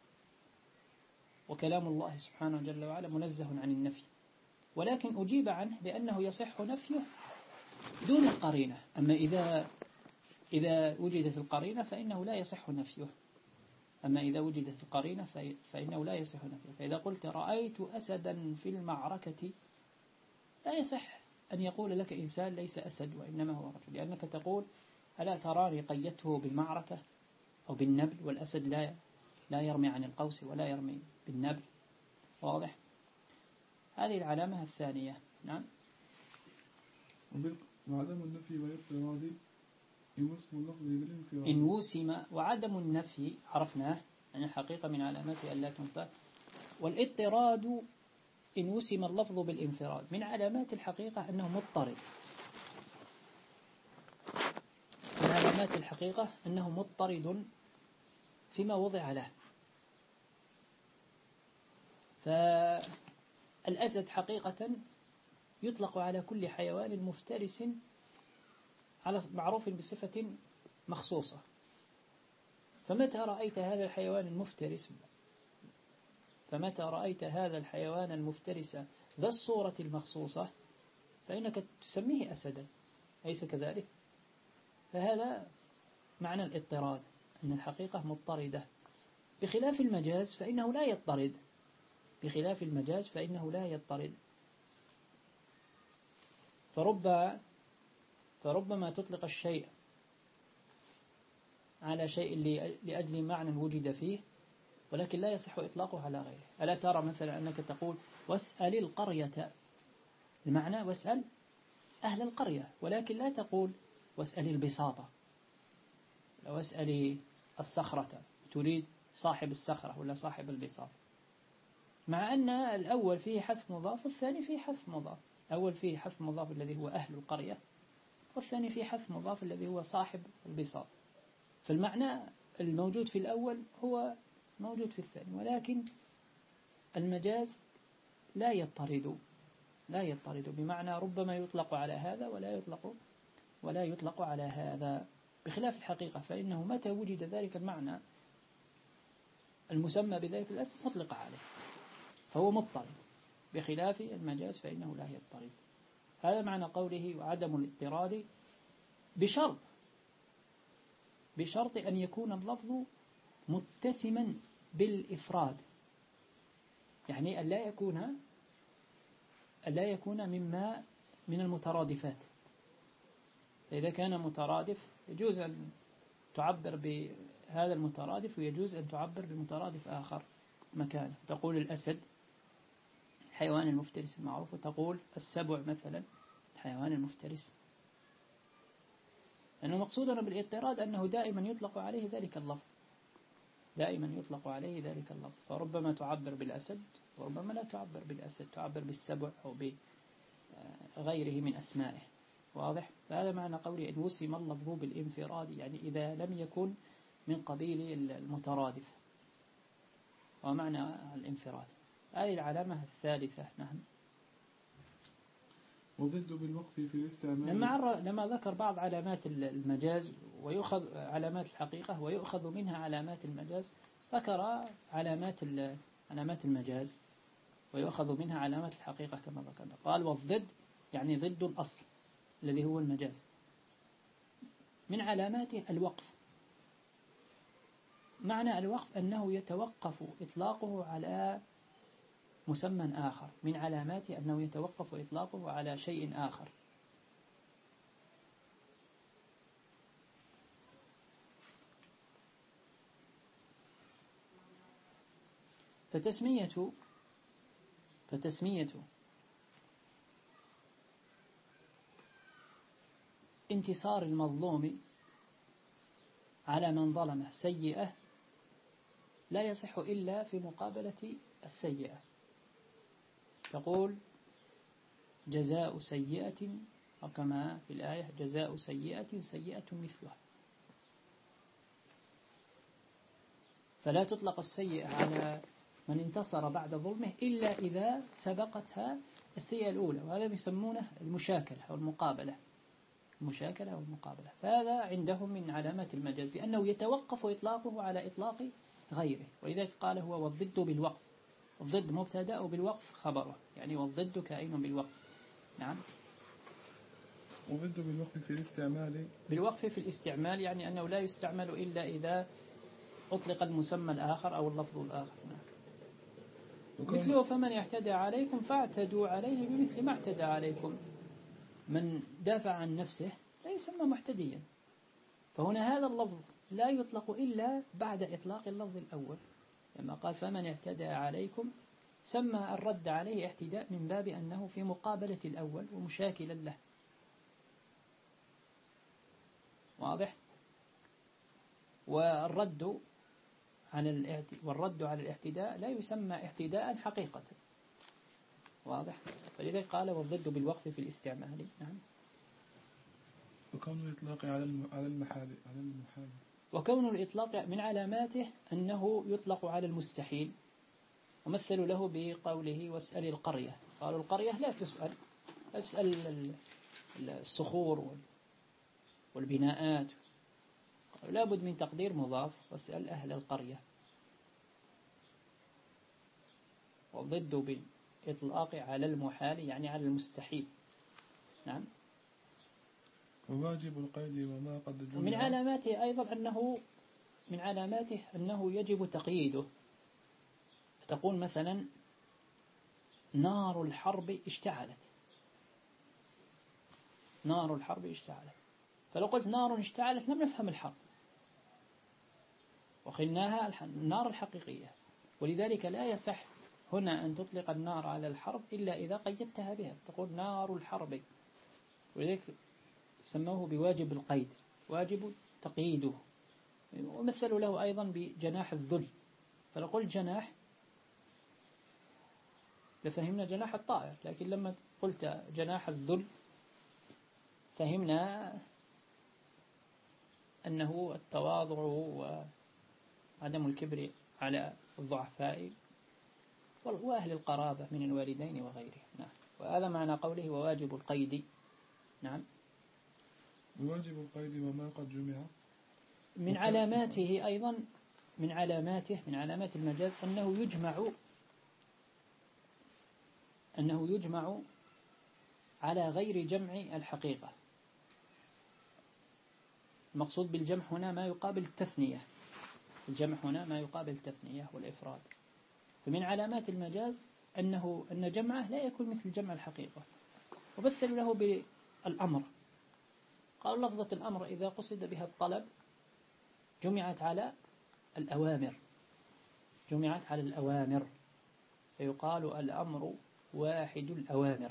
وكلام الله سبحانه جل وعلا منزه عن النفي. ولكن أجيب عنه بأنه يصح نفيه دون القرينة. أما إذا إذا وجدت القرينة فإنه لا يصح نفيه. أما إذا وجدت القرينة فإنه لا يصح نفيه. فإذا قلت رأيت أسدا في المعركة، لا يصح أن يقول لك إنسان ليس أسد وإنما هو رجل، لأنك تقول ألا تراني قيدته بالمعركة أو بالنبل، والأسد لا لا يرمي عن القوس ولا يرمي بالنبل. واضح؟ هذه العلامة الثانية. نعم، وعدم النفي والاضطراد إن وسم اللفظ بالانفراد. إن وسم وعدم النفي عرفناه، يعني الحقيقة من علامات أن لا تنفى. والاضطراد إن وسم اللفظ بالانفراد من علامات الحقيقة أنه مضطرد. من علامات الحقيقة أنه مضطرد فيما وضع له. فالأسد حقيقة يطلق على كل حيوان مفترس على معروف بصفة مخصوصة. فمتى رأيت هذا الحيوان المفترس فمتى رأيت هذا الحيوان المفترس ذا الصورة المخصوصة فإنك تسميه أسدا، أليس كذلك؟ فهذا معنى الاضطراد، أن الحقيقة مضطردة، بخلاف المجاز فإنه لا يضطرد بخلاف المجاز فإنه لا يضطرد. فرب فربما تطلق الشيء على شيء لأجل معنى وجد فيه، ولكن لا يصح إطلاقه على غيره. ألا ترى مثلا أنك تقول واسأل القرية، المعنى واسأل أهل القرية، ولكن لا تقول واسأل البساطة، واسأل الصخرة، تريد صاحب الصخرة ولا صاحب البساط، مع أن الأول فيه حذف مضاف والثاني فيه حذف مضاف. الأول فيه حذف مضاف الذي هو أهل القرية، والثاني فيه حذف مضاف الذي هو صاحب البساط. فالمعنى الموجود في الأول هو موجود في الثاني، ولكن المجاز لا يضطرد لا يضطرد بمعنى ربما يطلق على هذا ولا يطلق ولا يطلق على هذا، بخلاف الحقيقة فإنه متى وجد ذلك المعنى المسمى بذلك الاسم مطلق عليه فهو مضطرد، بخلاف المجاز فإنه لا يضطرد. هذا معنى قوله وعدم الاضطراد بشرط بشرط أن يكون اللفظ متسما بالإفراد، يعني أن لا يكون أن لا يكون مما من المترادفات. فإذا كان مترادف يجوز أن تعبر بهذا المترادف، ويجوز أن تعبر بمترادف آخر مكانه. تقول الأسد الحيوان المفترس المعروف، وتقول السبع مثلا الحيوان المفترس، لأنه مقصودنا بالاضطراد أنه دائما يطلق عليه ذلك اللفظ دائما يطلق عليه ذلك اللفظ فربما تعبر بالأسد وربما لا تعبر بالأسد، تعبر بالسبع أو بغيره من أسمائه. واضح؟ فهذا معنى قولي أن وسم اللفظ بالانفراد، يعني إذا لم يكن من قبيل المترادف، ومعنى الانفراد. هذه العلامة الثالثة. نعم. وضد بالوقف في الاستعمال. لما, لما ذكر بعض علامات المجاز ويؤخذ علامات الحقيقة ويؤخذ منها علامات المجاز، ذكر علامات علامات المجاز ويؤخذ منها علامات الحقيقة كما ذكرنا. قال والضد يعني ضد الأصل الذي هو المجاز. من علاماته الوقف. معنى الوقف أنه يتوقف إطلاقه على مسمى آخر، من علاماته أنه يتوقف إطلاقه على شيء آخر. فتسمية فتسمية انتصار المظلوم على من ظلمه سيئة لا يصح إلا في مقابلة السيئة. تقول جزاء سيئة، وكما في الآية جزاء سيئة سيئة مثلها. فلا تطلق السيئة على من انتصر بعد ظلمه إلا إذا سبقتها السيئة الأولى، وهذا يسمونه المشاكلة أو المقابلة المشاكلة أو المقابلة. فهذا عندهم من علامات المجاز أنه يتوقف إطلاقه على إطلاق غيره، ولذلك قال هو والضد بالوقف. الضد مبتدأ وبالوقف خبره، يعني والضد كائن بالوقف. نعم. وضد بالوقف في الاستعمال. بالوقف في الاستعمال يعني أنه لا يستعمل إلا إذا أطلق المسمى الآخر أو اللفظ الآخر. نعم. مثله فمن اعتدى عليكم فاعتدوا عليه بمثل ما اعتدى عليكم. من دافع عن نفسه لا يسمى محتديا. فهنا هذا اللفظ لا يطلق إلا بعد إطلاق اللفظ الأول، لما قال فمن اعتدى عليكم سمى الرد عليه اعتداء من باب أنه في مقابلة الأول ومشاكلا له. واضح؟ والرد على الاعتداء والرد على الاعتداء لا يسمى اعتداء حقيقة. واضح؟ فلذلك قال والضد بالوقف في الاستعمال. نعم. وكون الإطلاق على على المحال على المحال وكون الإطلاق من علاماته أنه يطلق على المستحيل، ومثلوا له بقوله واسأل القرية. قالوا القرية لا تسأل لا تسأل الصخور والبناءات، لا بد من تقدير مضاف واسأل أهل القرية. والضد بالإطلاق على المحال يعني على المستحيل. نعم. وواجب القيد وما قد جمع. ومن علاماته أيضا أنه من علاماته أنه يجب تقييده. فتقول مثلا نار الحرب اشتعلت نار الحرب اشتعلت فلو قلت نار اشتعلت لم نفهم الحرب وخلناها النار الحقيقية، ولذلك لا يصح هنا أن تطلق النار على الحرب إلا إذا قيدتها بها. تقول نار الحرب، ولذلك سموه بواجب القيد، واجب تقييده. ومثلوا له أيضا بجناح الذل. فلو قلت جناح لفهمنا جناح الطائر، لكن لما قلت جناح الذل فهمنا أنه التواضع وعدم الكبر على الضعفاء وأهل القرابة من الوالدين وغيرهم. نعم. وهذا معنى قوله وواجب القيد. نعم. وواجب القيد وما قد جمع من علاماته أيضا من علاماته من علامات المجاز أنه يجمع أنه يجمع على غير جمع الحقيقة. المقصود بالجمع هنا ما يقابل التثنية، الجمع هنا ما يقابل التثنية والإفراد. فمن علامات المجاز أنه أن جمعه لا يكون مثل جمع الحقيقة. ومثلوا له بالأمر، قال لفظة الأمر إذا قصد بها الطلب جمعت على الأوامر، جمعت على الأوامر فيقال الأمر واحد الأوامر.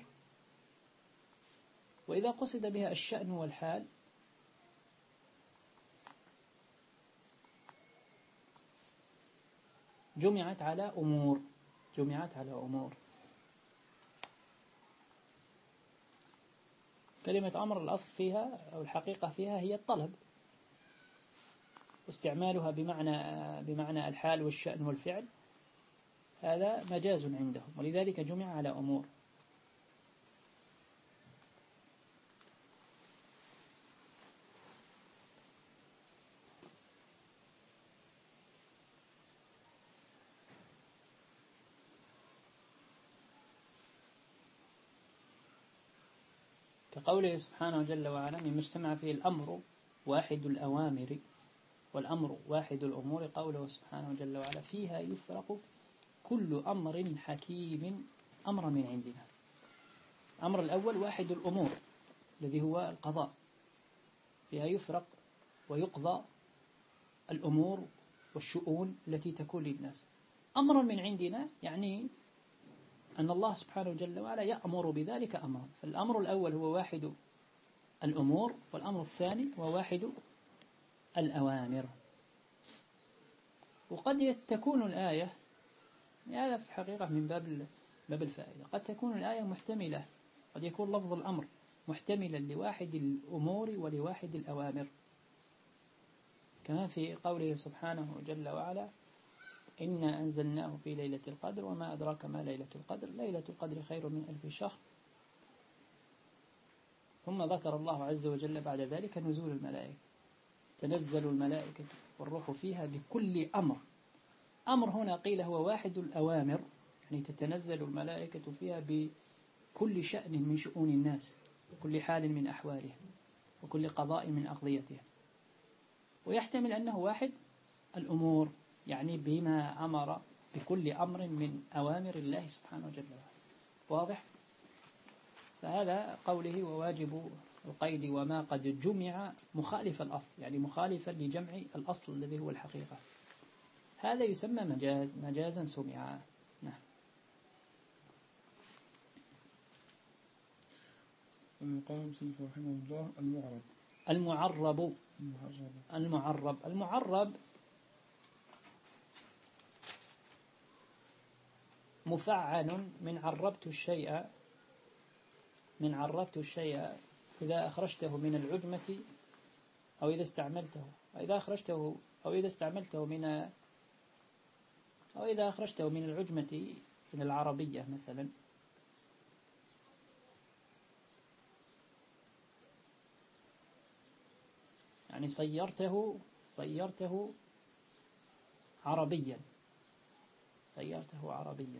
وإذا قصد بها الشأن والحال جمعت على أمور، جمعت على أمور. كلمة أمر الأصل فيها أو الحقيقة فيها هي الطلب، واستعمالها بمعنى بمعنى الحال والشأن والفعل هذا مجاز عندهم، ولذلك جمع على أمور. كقوله سبحانه جل وعلا مما اجتمع فيه الأمر واحد الأوامر والأمر واحد الأمور، قوله سبحانه جل وعلا فيها يفرق كل أمر حكيم أمر من عندنا. الأمر الأول واحد الأمور الذي هو القضاء، فيها يفرق ويقضى الأمور والشؤون التي تكون للناس. أمر من عندنا يعني أن الله سبحانه جل وعلا يأمر بذلك أمرا. فالأمر الأول هو واحد الأمور، والأمر الثاني هو واحد الأوامر. وقد تكون الآية، هذا في الحقيقة من باب باب الفائدة، قد تكون الآية محتملة، قد يكون لفظ الأمر محتملا لواحد الأمور ولواحد الأوامر، كما في قوله سبحانه جل وعلا إنا أنزلناه في ليلة القدر وما أدراك ما ليلة القدر ليلة القدر خير من ألف شهر. ثم ذكر الله عز وجل بعد ذلك نزول الملائكة، تنزل الملائكة والروح فيها بكل أمر. أمر هنا قيل هو واحد الأوامر، يعني تتنزل الملائكة فيها بكل شأن من شؤون الناس وكل حال من أحوالهم وكل قضاء من أقضيتهم. ويحتمل أنه واحد الأمور يعني بما أمر بكل أمر من أوامر الله سبحانه وتعالى. واضح؟ فهذا قوله وواجب القيد وما قد جمع مخالف الأصل، يعني مخالفا لجمع الأصل الذي هو الحقيقة، هذا يسمى مجاز، مجازا سمعا. نعم. قال المصنف رحمه الله المعرب. المعرب المعرب المعرب مفعل من عربت الشيء، من عربت الشيء إذا أخرجته من العجمة أو إذا استعملته أو إذا أخرجته أو إذا استعملته من أو إذا أخرجته من العجمة إلى العربية مثلا. يعني صيرته صيرته عربيا، صيرته عربيا.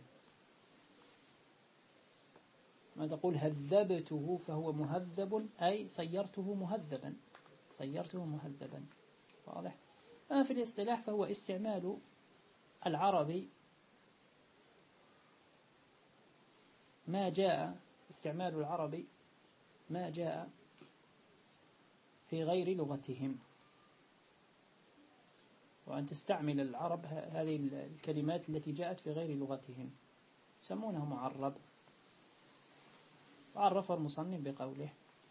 ما تقول هذبته فهو مهذب، أي صيرته مهذبا، صيرته مهذبا. واضح؟ أما في الاصطلاح فهو استعمال العربي ما جاء، استعمال العربي ما جاء في غير لغتهم، وأن تستعمل العرب هذه الكلمات التي جاءت في غير لغتهم يسمونه معرب. وعرف المصنف بقوله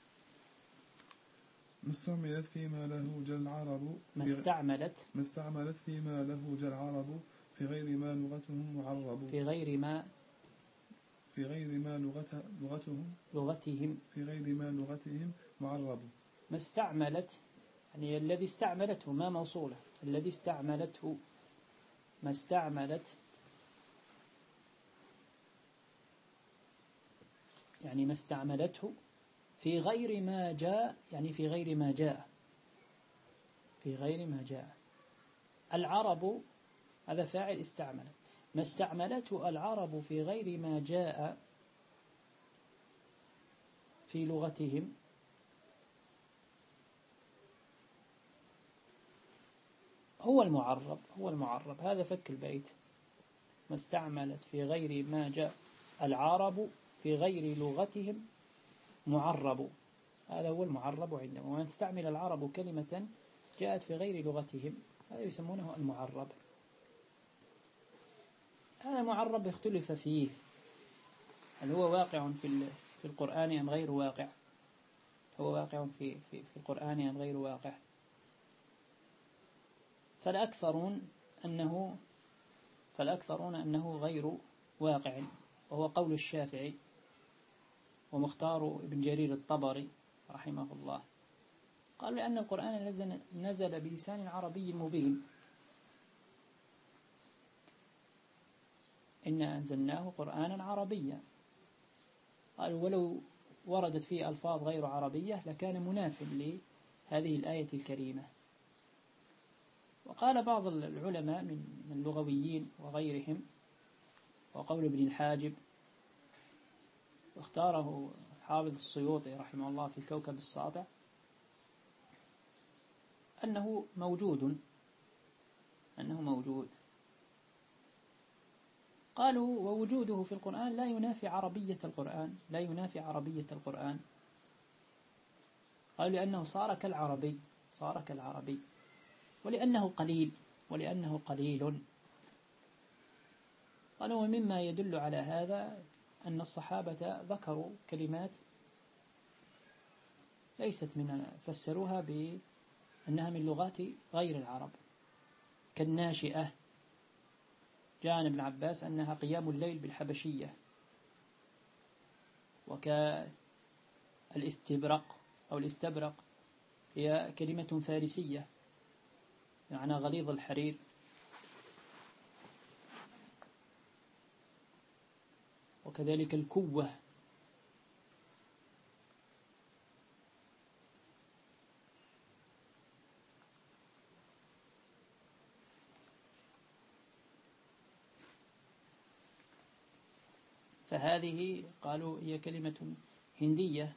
ما استعملت فيما له جل العرب ما استعملت ما استعملت فيما له جل العرب في غير ما لغتهم معرب في غير ما في غير ما لغت لغتهم لغتهم في غير ما لغتهم معرب. ما استعملت، يعني الذي استعملته ما موصولة، الذي استعملته ما استعملت، يعني ما استعملته في غير ما جاء، يعني في غير ما جاء، في غير ما جاء. العرب هذا فاعل استعمل، ما استعملته العرب في غير ما جاء في لغتهم هو المعرب، هو المعرب. هذا فك البيت. ما استعملت في غير ما جاء العرب في غير لغتهم معرب، هذا هو المعرب عندهم. ومن استعمل العرب كلمة جاءت في غير لغتهم هذا يسمونه المعرب. هذا المعرب اختلف فيه، هل هو واقع في في القرآن أم غير واقع؟ هو واقع في في في القرآن أم غير واقع؟ فالأكثرون أنه فالأكثرون أنه غير واقع، وهو قول الشافعي ومختار ابن جرير الطبري رحمه الله. قال لأن القرآن نزل, نزل بلسان عربي مبين، إنا أنزلناه قرآنا عربيا. قالوا ولو وردت فيه ألفاظ غير عربية لكان مناف لهذه الآية الكريمة. وقال بعض العلماء من اللغويين وغيرهم، وقول ابن الحاجب واختاره حافظ السيوطي رحمه الله في الكوكب الساطع، أنه موجود، أنه موجود. قالوا ووجوده في القرآن لا ينافي عربية القرآن، لا ينافي عربية القرآن. قالوا لأنه صار كالعربي، صار كالعربي، ولأنه قليل، ولأنه قليل. قالوا ومما يدل على هذا أن الصحابة ذكروا كلمات ليست من، فسروها بأنها من لغات غير العرب، كالناشئة. جاء عن ابن عباس أنها قيام الليل بالحبشية، وكالاستبرق أو الاستبرق هي كلمة فارسية معنى غليظ الحرير. وكذلك الكوة، فهذه قالوا هي كلمة هندية.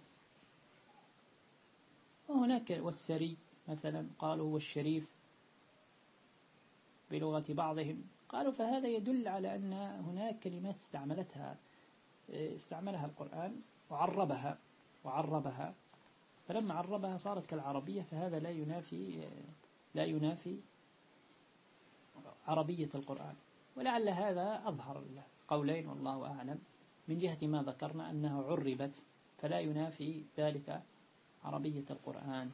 وهناك والسري مثلا قالوا هو الشريف بلغة بعضهم. قالوا فهذا يدل على أن هناك كلمات استعملتها استعملها القرآن وعربها وعربها فلما عربها صارت كالعربية، فهذا لا ينافي لا ينافي عربية القرآن. ولعل هذا أظهر القولين والله أعلم، من جهة ما ذكرنا أنها عربت فلا ينافي ذلك عربية القرآن.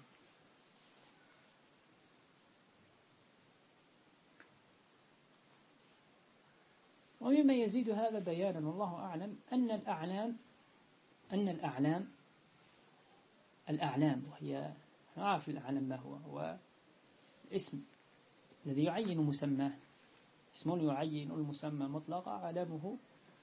ومما يزيد هذا بيانا والله أعلم أن الأعلام أن الأعلام الأعلام وهي نعرف الأعلام ما هو هو الاسم الذي يعين مسماه، اسم يعين المسمى مطلقا علامه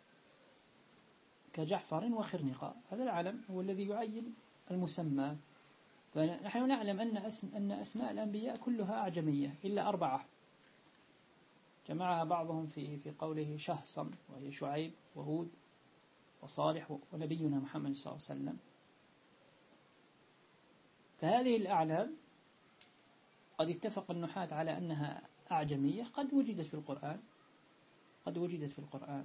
كجحفر وخرنقة. هذا العلم هو الذي يعين المسمى. فنحن نعلم أن اسم أن أسماء الأنبياء كلها أعجمية إلا أربعة جمعها بعضهم في في قوله شهصم، وهي شعيب وهود وصالح ونبينا محمد صلى الله عليه وسلم. فهذه الأعلام قد اتفق النحاة على أنها أعجمية، قد وجدت في القرآن قد وجدت في القرآن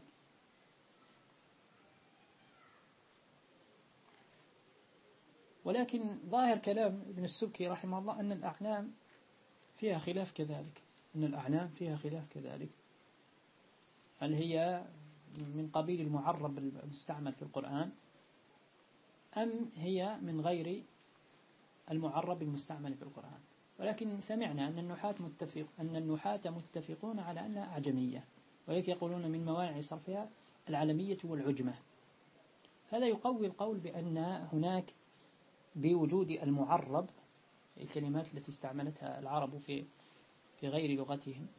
ولكن ظاهر كلام ابن السبكي رحمه الله أن الأعلام فيها خلاف كذلك، أن الأعلام فيها خلاف كذلك، هل هي من قبيل المعرب المستعمل في القرآن أم هي من غير المعرب المستعمل في القرآن. ولكن سمعنا أن النحاة متفق أن النحاة متفقون على أنها أعجمية، وهيك يقولون من موانع صرفها العلمية والعجمة. هذا يقوي القول بأن هناك بوجود المعرب، الكلمات التي استعملتها العرب في في غير لغتهم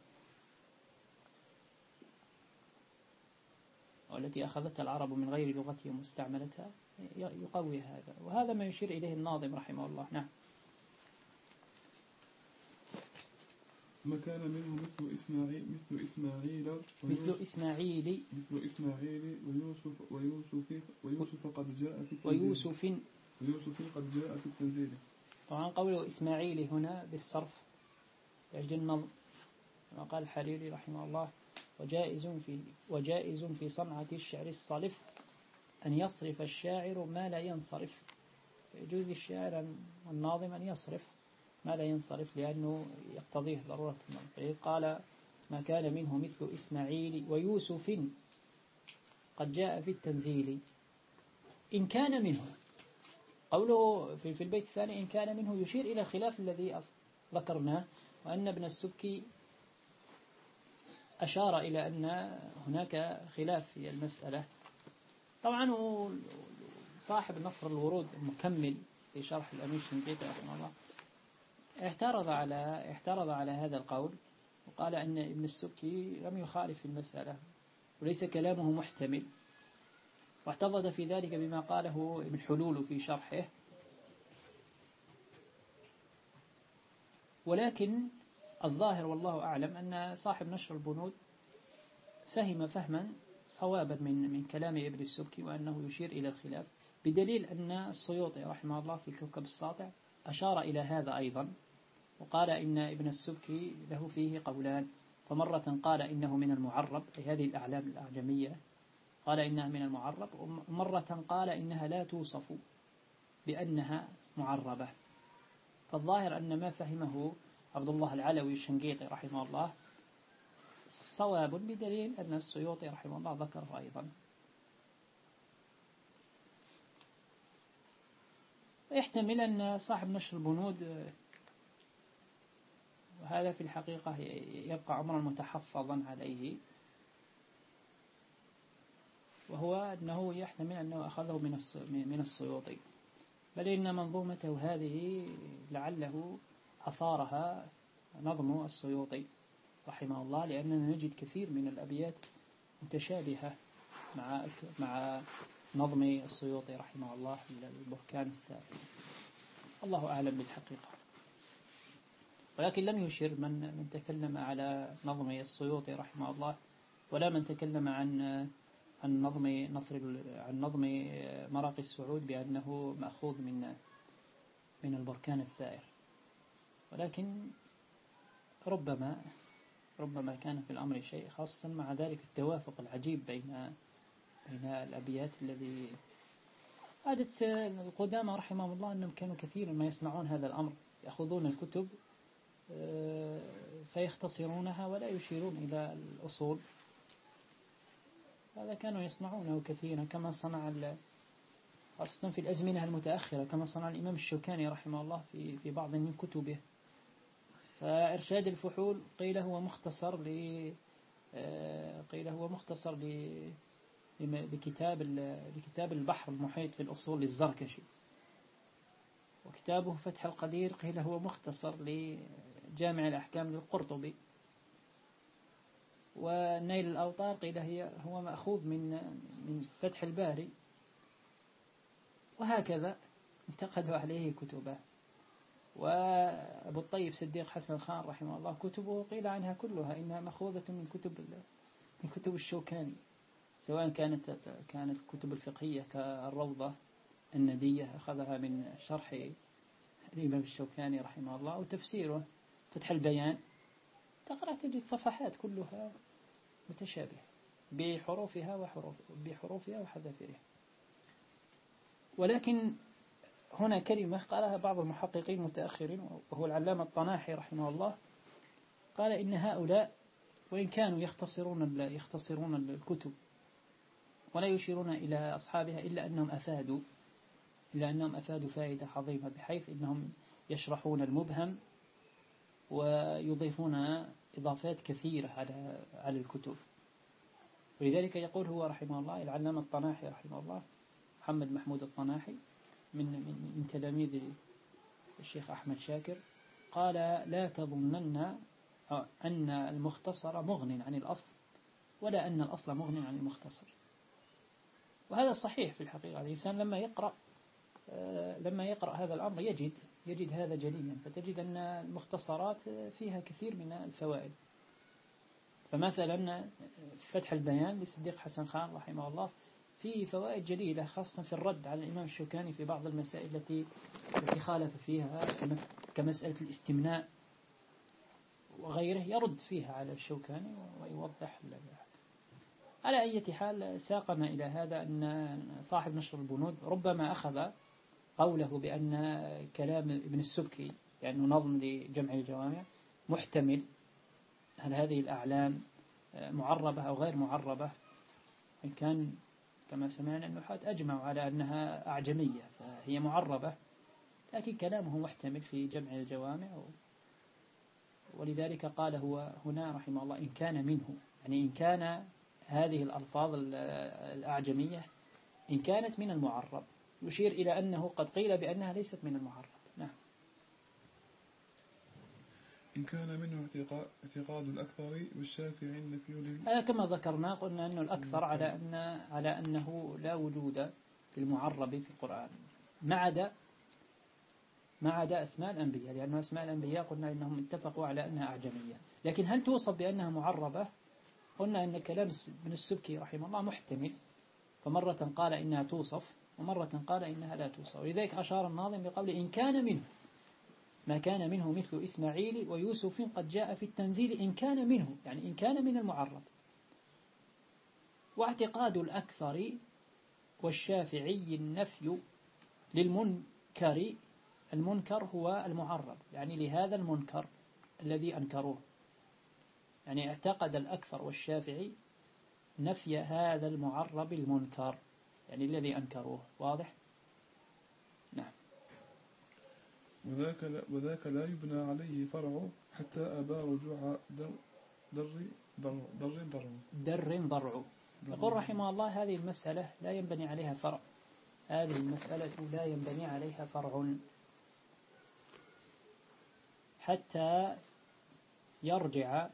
والتي أخذتها العرب من غير لغتهم واستعملتها، يقوي هذا، وهذا ما يشير إليه الناظم رحمه الله. نعم. ما كان منه مثل إسماعيل مثل إسماعيل مثل إسماعيل مثل إسماعيل ويوسف ويوسف ويوسف قد جاء في التنزيل ويوسف ويوسف قد جاء في التنزيل. طبعا قوله إسماعيل هنا بالصرف لأجل النظم، وقال الحريري رحمه الله: وجائز في وجائز في صنعة الشعر الصالف أن يصرف الشاعر ما لا ينصرف. يجوز الشاعر والناظم أن يصرف ما لا ينصرف لأنه يقتضيه ضرورة النظم. قال: ما كان منه مثل إسماعيل ويوسف قد جاء في التنزيل. إن كان منه، قوله في البيت الثاني إن كان منه يشير إلى الخلاف الذي ذكرناه، وأن ابن السبكي أشار إلى أن هناك خلاف في المسألة. طبعا صاحب نصر الورود المكمل في شرح الأمير الشنقيطي رحمه الله اعترض على اعترض على هذا القول، وقال أن ابن السبكي لم يخالف في المسألة وليس كلامه محتمل، واعتضد في ذلك بما قاله ابن حلول في شرحه. ولكن الظاهر والله أعلم أن صاحب نشر البنود فهم فهما صوابا من من كلام ابن السبكي، وأنه يشير إلى الخلاف، بدليل أن السيوطي رحمه الله في الكوكب الساطع أشار إلى هذا أيضا، وقال إن ابن السبكي له فيه قولان، فمرة قال إنه من المعرب، أي هذه الأعلام الأعجمية قال إنها من المعرب، ومرة قال إنها لا توصف بأنها معربة. فالظاهر أن ما فهمه عبد الله العلوي الشنقيطي رحمه الله صواب، بدليل أن السيوطي رحمه الله ذكره أيضا. يحتمل أن صاحب نشر البنود، وهذا في الحقيقة يبقى أمرا متحفظا عليه، وهو أنه يحتمل أنه أخذه من السيوطي، بل إن منظومته هذه لعله أثارها نظم السيوطي رحمه الله، لأننا نجد كثير من الأبيات متشابهة مع مع نظم السيوطي رحمه الله في البركان الثالث. الله أعلم بالحقيقة. ولكن لم يشر من من تكلم على نظم السيوطي رحمه الله، ولا من تكلم عن عن نظم نصر عن نظم مراقي السعود بأنه مأخوذ من من البركان الثائر. ولكن ربما ربما كان في الأمر شيء، خاصة مع ذلك التوافق العجيب بين بين الأبيات الذي عادت القدامى رحمهم الله أنهم كانوا كثيرا ما يصنعون هذا الأمر، يأخذون الكتب فيختصرونها ولا يشيرون إلى الأصول. هذا كانوا يصنعونه كثيرا، كما صنع خاصة في الأزمنة المتأخرة، كما صنع الإمام الشوكاني رحمه الله في في بعض من كتبه. فإرشاد الفحول قيل هو مختصر ل قيل هو مختصر ل لكتاب لكتاب البحر المحيط في الأصول للزركشي، وكتابه فتح القدير قيل هو مختصر لجامع الأحكام للقرطبي، ونيل الأوطار قيل هي هو مأخوذ من من فتح الباري، وهكذا انتقدوا عليه كتبه. وأبو الطيب صديق حسن خان رحمه الله كتبه قيل عنها كلها إنها مأخوذة من كتب من كتب الشوكاني، سواء كانت كانت كتب الفقهية كالروضة الندية أخذها من شرح الإمام الشوكاني رحمه الله، وتفسيره فتح البيان تقرأ تجد صفحات كلها متشابهة بحروفها وحروف بحروفها وحذافيرها. ولكن هنا كلمة قالها بعض المحققين المتأخرين، وهو العلامة الطناحي رحمه الله، قال إن هؤلاء وإن كانوا يختصرون يختصرون الكتب ولا يشيرون إلى أصحابها إلا أنهم أفادوا إلا أنهم أفادوا فائدة عظيمة، بحيث أنهم يشرحون المبهم ويضيفون إضافات كثيرة على على الكتب. ولذلك يقول هو رحمه الله العلامة الطناحي رحمه الله محمد محمود الطناحي من من, من تلاميذ الشيخ أحمد شاكر، قال لا تظنن أن المختصر مغن عن الأصل ولا أن الأصل مغن عن المختصر. وهذا صحيح في الحقيقة. الإنسان لما يقرأ لما يقرأ هذا الأمر يجد يجد هذا جليا، فتجد أن المختصرات فيها كثير من الفوائد. فمثلا فتح البيان لصديق حسن خان رحمه الله فيه فوائد جليلة، خاصة في الرد على الإمام الشوكاني في بعض المسائل التي التي خالف فيها، كمسألة الاستمناء وغيره، يرد فيها على الشوكاني ويوضح له. على أي حال ساقنا إلى هذا أن صاحب نشر البنود ربما أخذ قوله بأن كلام ابن السبكي لأنه يعني نظم لجمع الجوامع محتمل، هل هذه الأعلام معربة أو غير معربة؟ إن كان كما سمعنا النحاة أجمعوا على أنها أعجمية فهي معربة، لكن كلامه محتمل في جمع الجوامع، ولذلك قال هو هنا رحمه الله إن كان منه، يعني إن كان هذه الألفاظ الأعجمية إن كانت من المعرب، يشير إلى أنه قد قيل بأنها ليست من المعرب. نعم. إن كان منه اعتقاد الأكثر والشافعي النفي لل... هذا كما ذكرنا قلنا أنه الأكثر على أن على أنه لا وجود للمعرب في القرآن ما عدا ما عدا أسماء الأنبياء، لأن أسماء الأنبياء قلنا إنهم اتفقوا على أنها أعجمية، لكن هل توصف بأنها معربة؟ قلنا أن كلام ابن السبكي رحمه الله محتمل، فمرة قال إنها توصف ومرة قال إنها لا توصف. ولذلك أشار الناظم بقوله إن كان منه ما كان منه مثل إسماعيل ويوسف قد جاء في التنزيل إن كان منه، يعني إن كان من المعرب. واعتقاد الأكثر والشافعي النفي للمنكر، المنكر هو المعرب، يعني لهذا المنكر الذي أنكروه، يعني اعتقد الأكثر والشافعي نفي هذا المعرب المنكر، يعني الذي أنكروه. واضح؟ نعم. وذاك لا, وذاك لا يبنى عليه فرع حتى أبى رجوع در در در در در, در ضرع. يقول رحمه الله هذه المسألة لا ينبني عليها فرع، هذه المسألة لا ينبني عليها فرع حتى يرجع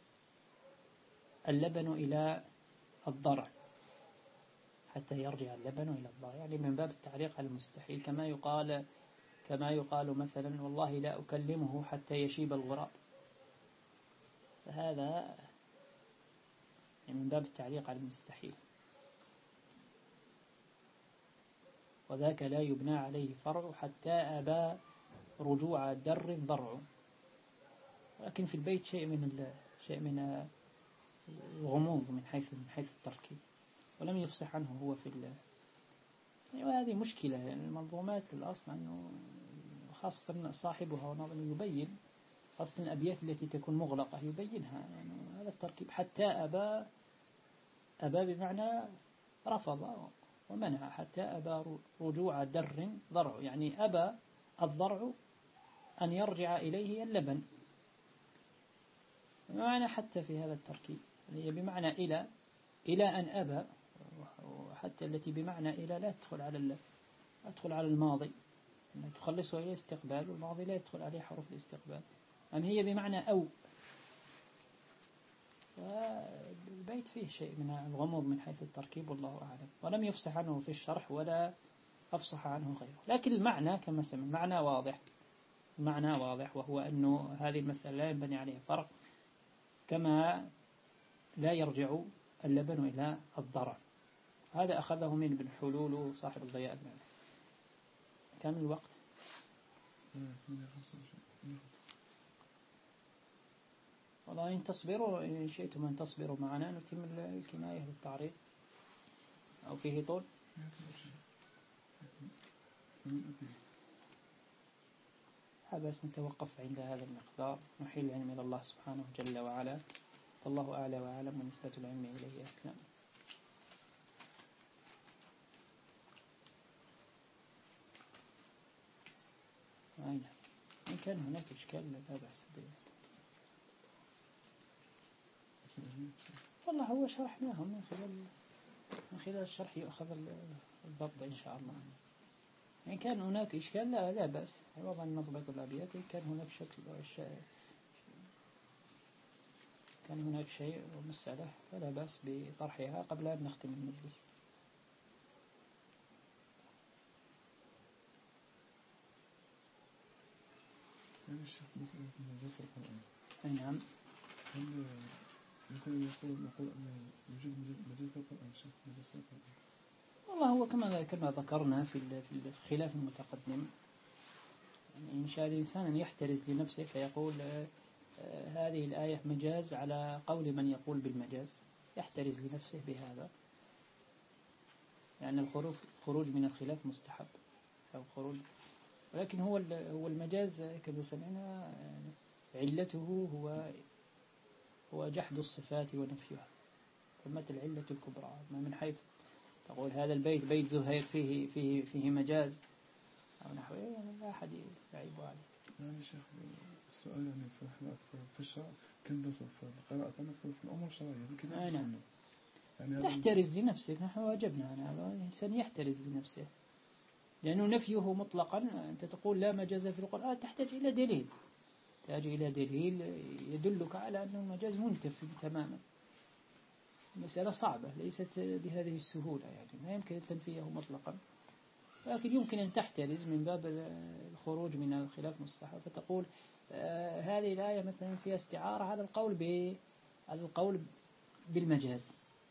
اللبن إلى الضرع، حتى يرجع اللبن إلى الضرع، يعني من باب التعليق على المستحيل، كما يقال كما يقال مثلا والله لا أكلمه حتى يشيب الغراب، فهذا يعني من باب التعليق على المستحيل. وذاك لا يبنى عليه فرع حتى أبى رجوع در ضرع. ولكن في البيت شيء من شيء من الغموض من حيث من حيث التركيب، ولم يفصح عنه هو في ال يعني. وهذه مشكلة، يعني المنظومات الأصل أنه خاصة صاحبها ونظم يبين، خاصة الأبيات التي تكون مغلقة يبينها، يعني هذا التركيب حتى أبى أبى بمعنى رفض ومنع، حتى أبى رجوع در ضرع، يعني أبى الضرع أن يرجع إليه اللبن، بمعنى حتى في هذا التركيب هي بمعنى إلى إلى أن أبى، وحتى التي بمعنى إلى لا تدخل على لا تدخل على الماضي، تخلصه إلى استقبال، والماضي لا يدخل عليه حرف الاستقبال. أم هي بمعنى أو، البيت فيه شيء من الغموض من حيث التركيب والله أعلم، ولم يفصح عنه في الشرح ولا أفصح عنه غيره، لكن المعنى كما سمع المعنى واضح، المعنى واضح، وهو أنه هذه المسألة لا ينبني عليها فرق، كما لا يرجع اللبن إلى الضرع. هذا أخذه من ابن حلول صاحب الضياء المعنى. كم الوقت؟ والله إن تصبروا إن شئتم أن تصبروا معنا نتم الكناية للتعريض أو فيه طول. بس نتوقف عند هذا المقدار، نحيل العلم إلى الله سبحانه جل وعلا، والله أعلى وأعلم، ونسبة العلم إليه أسلم. أين إن كان هناك إشكال لا بأس به. والله هو شرحناه من خلال من خلال الشرح يؤخذ الضبط إن شاء الله. يعني كان هناك إشكال لا, لا بأس وضع نضبط الأبيات. كان هناك شكل شيء كان هناك شيء ومسألة فلا بأس بطرحها قبل أن نختم المجلس. يعني الشيخ مسألة المجاز في القرآن. أي نعم. هل يمكن يقول نقول أن يوجد مجاز في القرآن شيخ مجاز في القرآن؟ والله هو كما كما ذكرنا في في الخلاف المتقدم. يعني إن شاء الإنسان أن يحترز لنفسه فيقول هذه الآية مجاز على قول من يقول بالمجاز، يحترز لنفسه بهذا. يعني الخروج خروج من الخلاف مستحب أو خروج، ولكن هو هو المجاز كما سمعنا يعني علته هو هو جحد الصفات ونفيها. ثمة العلة الكبرى من حيث تقول هذا البيت بيت زهير فيه فيه فيه مجاز أو نحوه، يعني لا أحد يعيب عليه. يعني شيخ السؤال يعني في الشرع كنا في قراءتنا في الأمور الشرعية الكتاب والسنة. يعني تحترز لنفسك، نحن واجبنا على هذا الإنسان يحترز لنفسه، لأنه نفيه مطلقا. أنت تقول لا مجاز في القرآن، تحتاج إلى دليل، تحتاج إلى دليل يدلك على أن المجاز منتفي تماما. مسألة صعبة ليست بهذه السهولة، يعني ما يمكن أن تنفيه مطلقا، لكن يمكن أن تحترز من باب الخروج من الخلاف مستحب، فتقول آه هذه الآية مثلا فيها استعارة على القول على القول بالمجاز.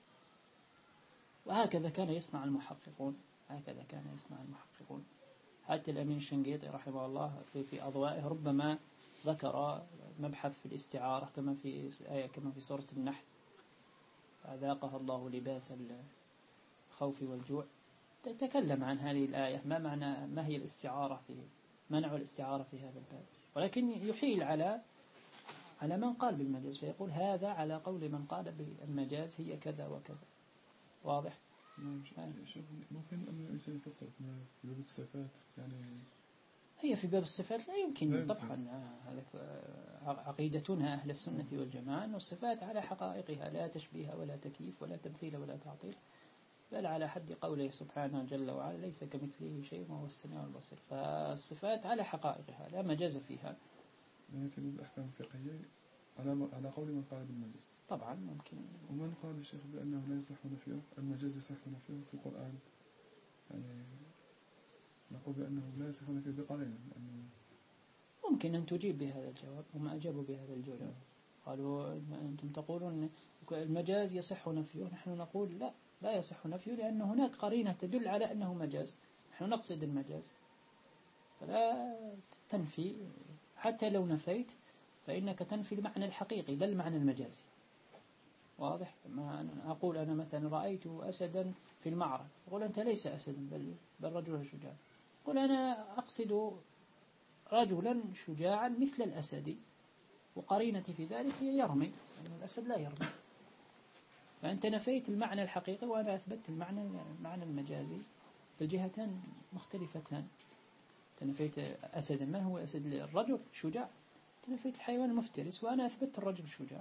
وهكذا كان يصنع المحققون، هكذا كان يصنع المحققون. حتى الأمين الشنقيطي رحمه الله في في أضوائه ربما ذكر مبحث في الاستعارة كما في آية كما في سورة النحل، فذاقها الله لباس الخوف والجوع. تتكلم عن هذه الآية ما معنى ما هي الاستعارة في منع الاستعارة في هذا الباب، ولكن يحيل على على من قال بالمجاز فيقول هذا على قول من قال بالمجاز هي كذا وكذا. واضح؟ ممكن أن الإنسان يفسر في باب الصفات يعني هي في باب الصفات لا يمكن, لا يمكن. طبعا هذا عقيدتنا أهل السنة والجماعة أن الصفات على حقائقها لا تشبيه ولا تكييف ولا تمثيل ولا تعطيل، بل على حد قوله سبحانه جل وعلا ليس كمثله شيء وهو السميع البصير. فالصفات على حقائقها لا مجاز فيها. يعني في الأحكام الفقهية على على قول من قال بالمجاز طبعا ممكن. ومن قال الشيخ بأنه لا يصح نفيه المجاز يصح نفيه في القرآن، يعني نقول بأنه لا يصح نفيه بقرينة. ممكن أن تجيب بهذا الجواب، هم أجابوا بهذا الجواب. قالوا أنتم تقولون المجاز يصح نفيه، نحن نقول لا لا يصح نفيه لأن هناك قرينة تدل على أنه مجاز، نحن نقصد المجاز، فلا تنفي. حتى لو نفيت فإنك تنفي المعنى الحقيقي لا المعنى المجازي. واضح؟ ما أقول أنا مثلا رأيت أسدا في المعرض، أقول أنت ليس أسدا بل, بل رجل شجاع. أقول أنا أقصد رجلا شجاعا مثل الأسد، وقرينتي في ذلك هي يرمي، لأن الأسد لا يرمي. فأنت نفيت المعنى الحقيقي وأنا أثبت المعنى المعنى المجازي، فالجهتان مختلفتان. تنفيت أسدا، ما هو أسد؟ الرجل شجاع. تنفيت الحيوان المفترس وأنا أثبت الرجل شجاع.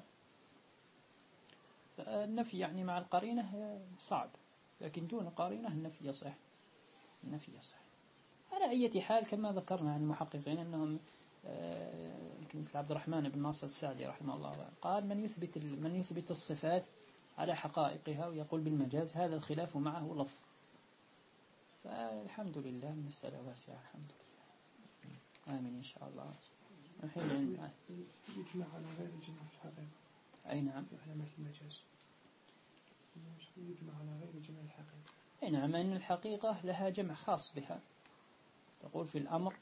فالنفي يعني مع القرينة صعب، لكن دون قرينة النفي يصح، النفي يصح. على أي حال كما ذكرنا عن المحققين أنهم يمكن عبد الرحمن بن ناصر السعدي رحمه الله قال من يثبت من يثبت الصفات على حقائقها ويقول بالمجاز هذا الخلاف معه لفظ. فالحمد لله مسألة واسعة الحمد لله. آمين إن شاء الله. الحين يجمع على غير الجمع في الحقيقة. أي نعم. على مثل المجاز يجمع على غير الجمع الحقيقة. أي نعم، أن الحقيقة لها جمع خاص بها. تقول في الأمر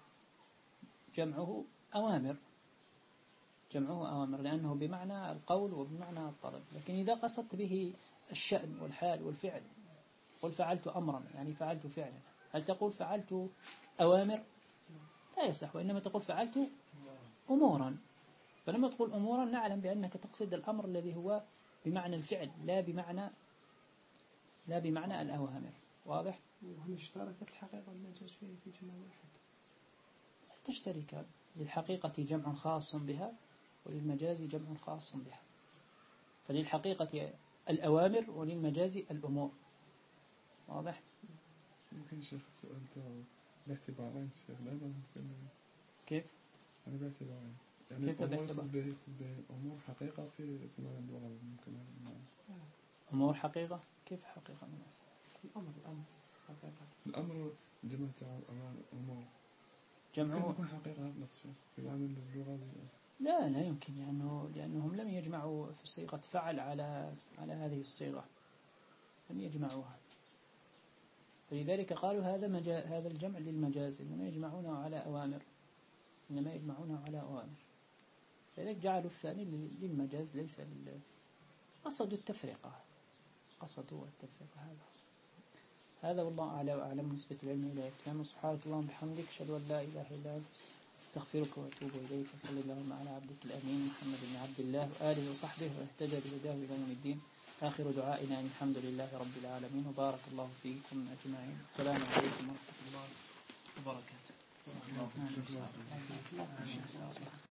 جمعه أوامر، جمعه أوامر لأنه بمعنى القول وبمعنى الطلب. لكن إذا قصدت به الشأن والحال والفعل، قل فعلت أمرا يعني فعلت فعلا، هل تقول فعلت أوامر؟ لا يصح، وإنما تقول فعلت أمورا. فلما تقول أمورا نعلم بأنك تقصد الأمر الذي هو بمعنى الفعل لا بمعنى لا بمعنى الأوامر. واضح؟ وهل اشتركت الحقيقة والمجاز في في جمع واحد؟ تشترك، للحقيقة جمع خاص بها وللمجاز جمع خاص بها. فللحقيقة الأوامر وللمجاز الأمور. واضح؟ ممكن شيخ السؤال تاعو باعتبارين شيخ لا ممكن كيف؟ أنا باعتبارين يعني كيف الأمور باعتبار؟ يقصد به يقصد به أمور حقيقة في في معنى اللغة ممكن أمور حقيقة؟ كيف حقيقة؟ الأمر الأمر حقيقة الأمر جمع تاع أمور جمعه يكون حقيقة هذا نص في معنى اللغة. لا لا يمكن لأنه لأنهم لم يجمعوا في صيغة فعل على على هذه الصيغة، لم يجمعوها، فلذلك قالوا هذا مجا هذا الجمع للمجاز، إنما يجمعونه على أوامر، إنما يجمعونه على أوامر، لذلك جعلوا الثاني للمجاز ليس لل قصدوا التفرقة، قصدوا التفرقة. هذا هذا والله أعلى وأعلم. نسبة العلم إلى الإسلام. سبحانك اللهم وبحمدك أشهد أن لا إله إلا أنت استغفرك وأتوب إليك. وصلى اللهم على عبدك الأمين محمد بن عبد الله وآله وصحبه واهتدى بهداه إلى يوم الدين. آخر دعائنا الحمد لله رب العالمين وبارك الله فيكم أجمعين. السلام عليكم ورحمة الله وبركاته.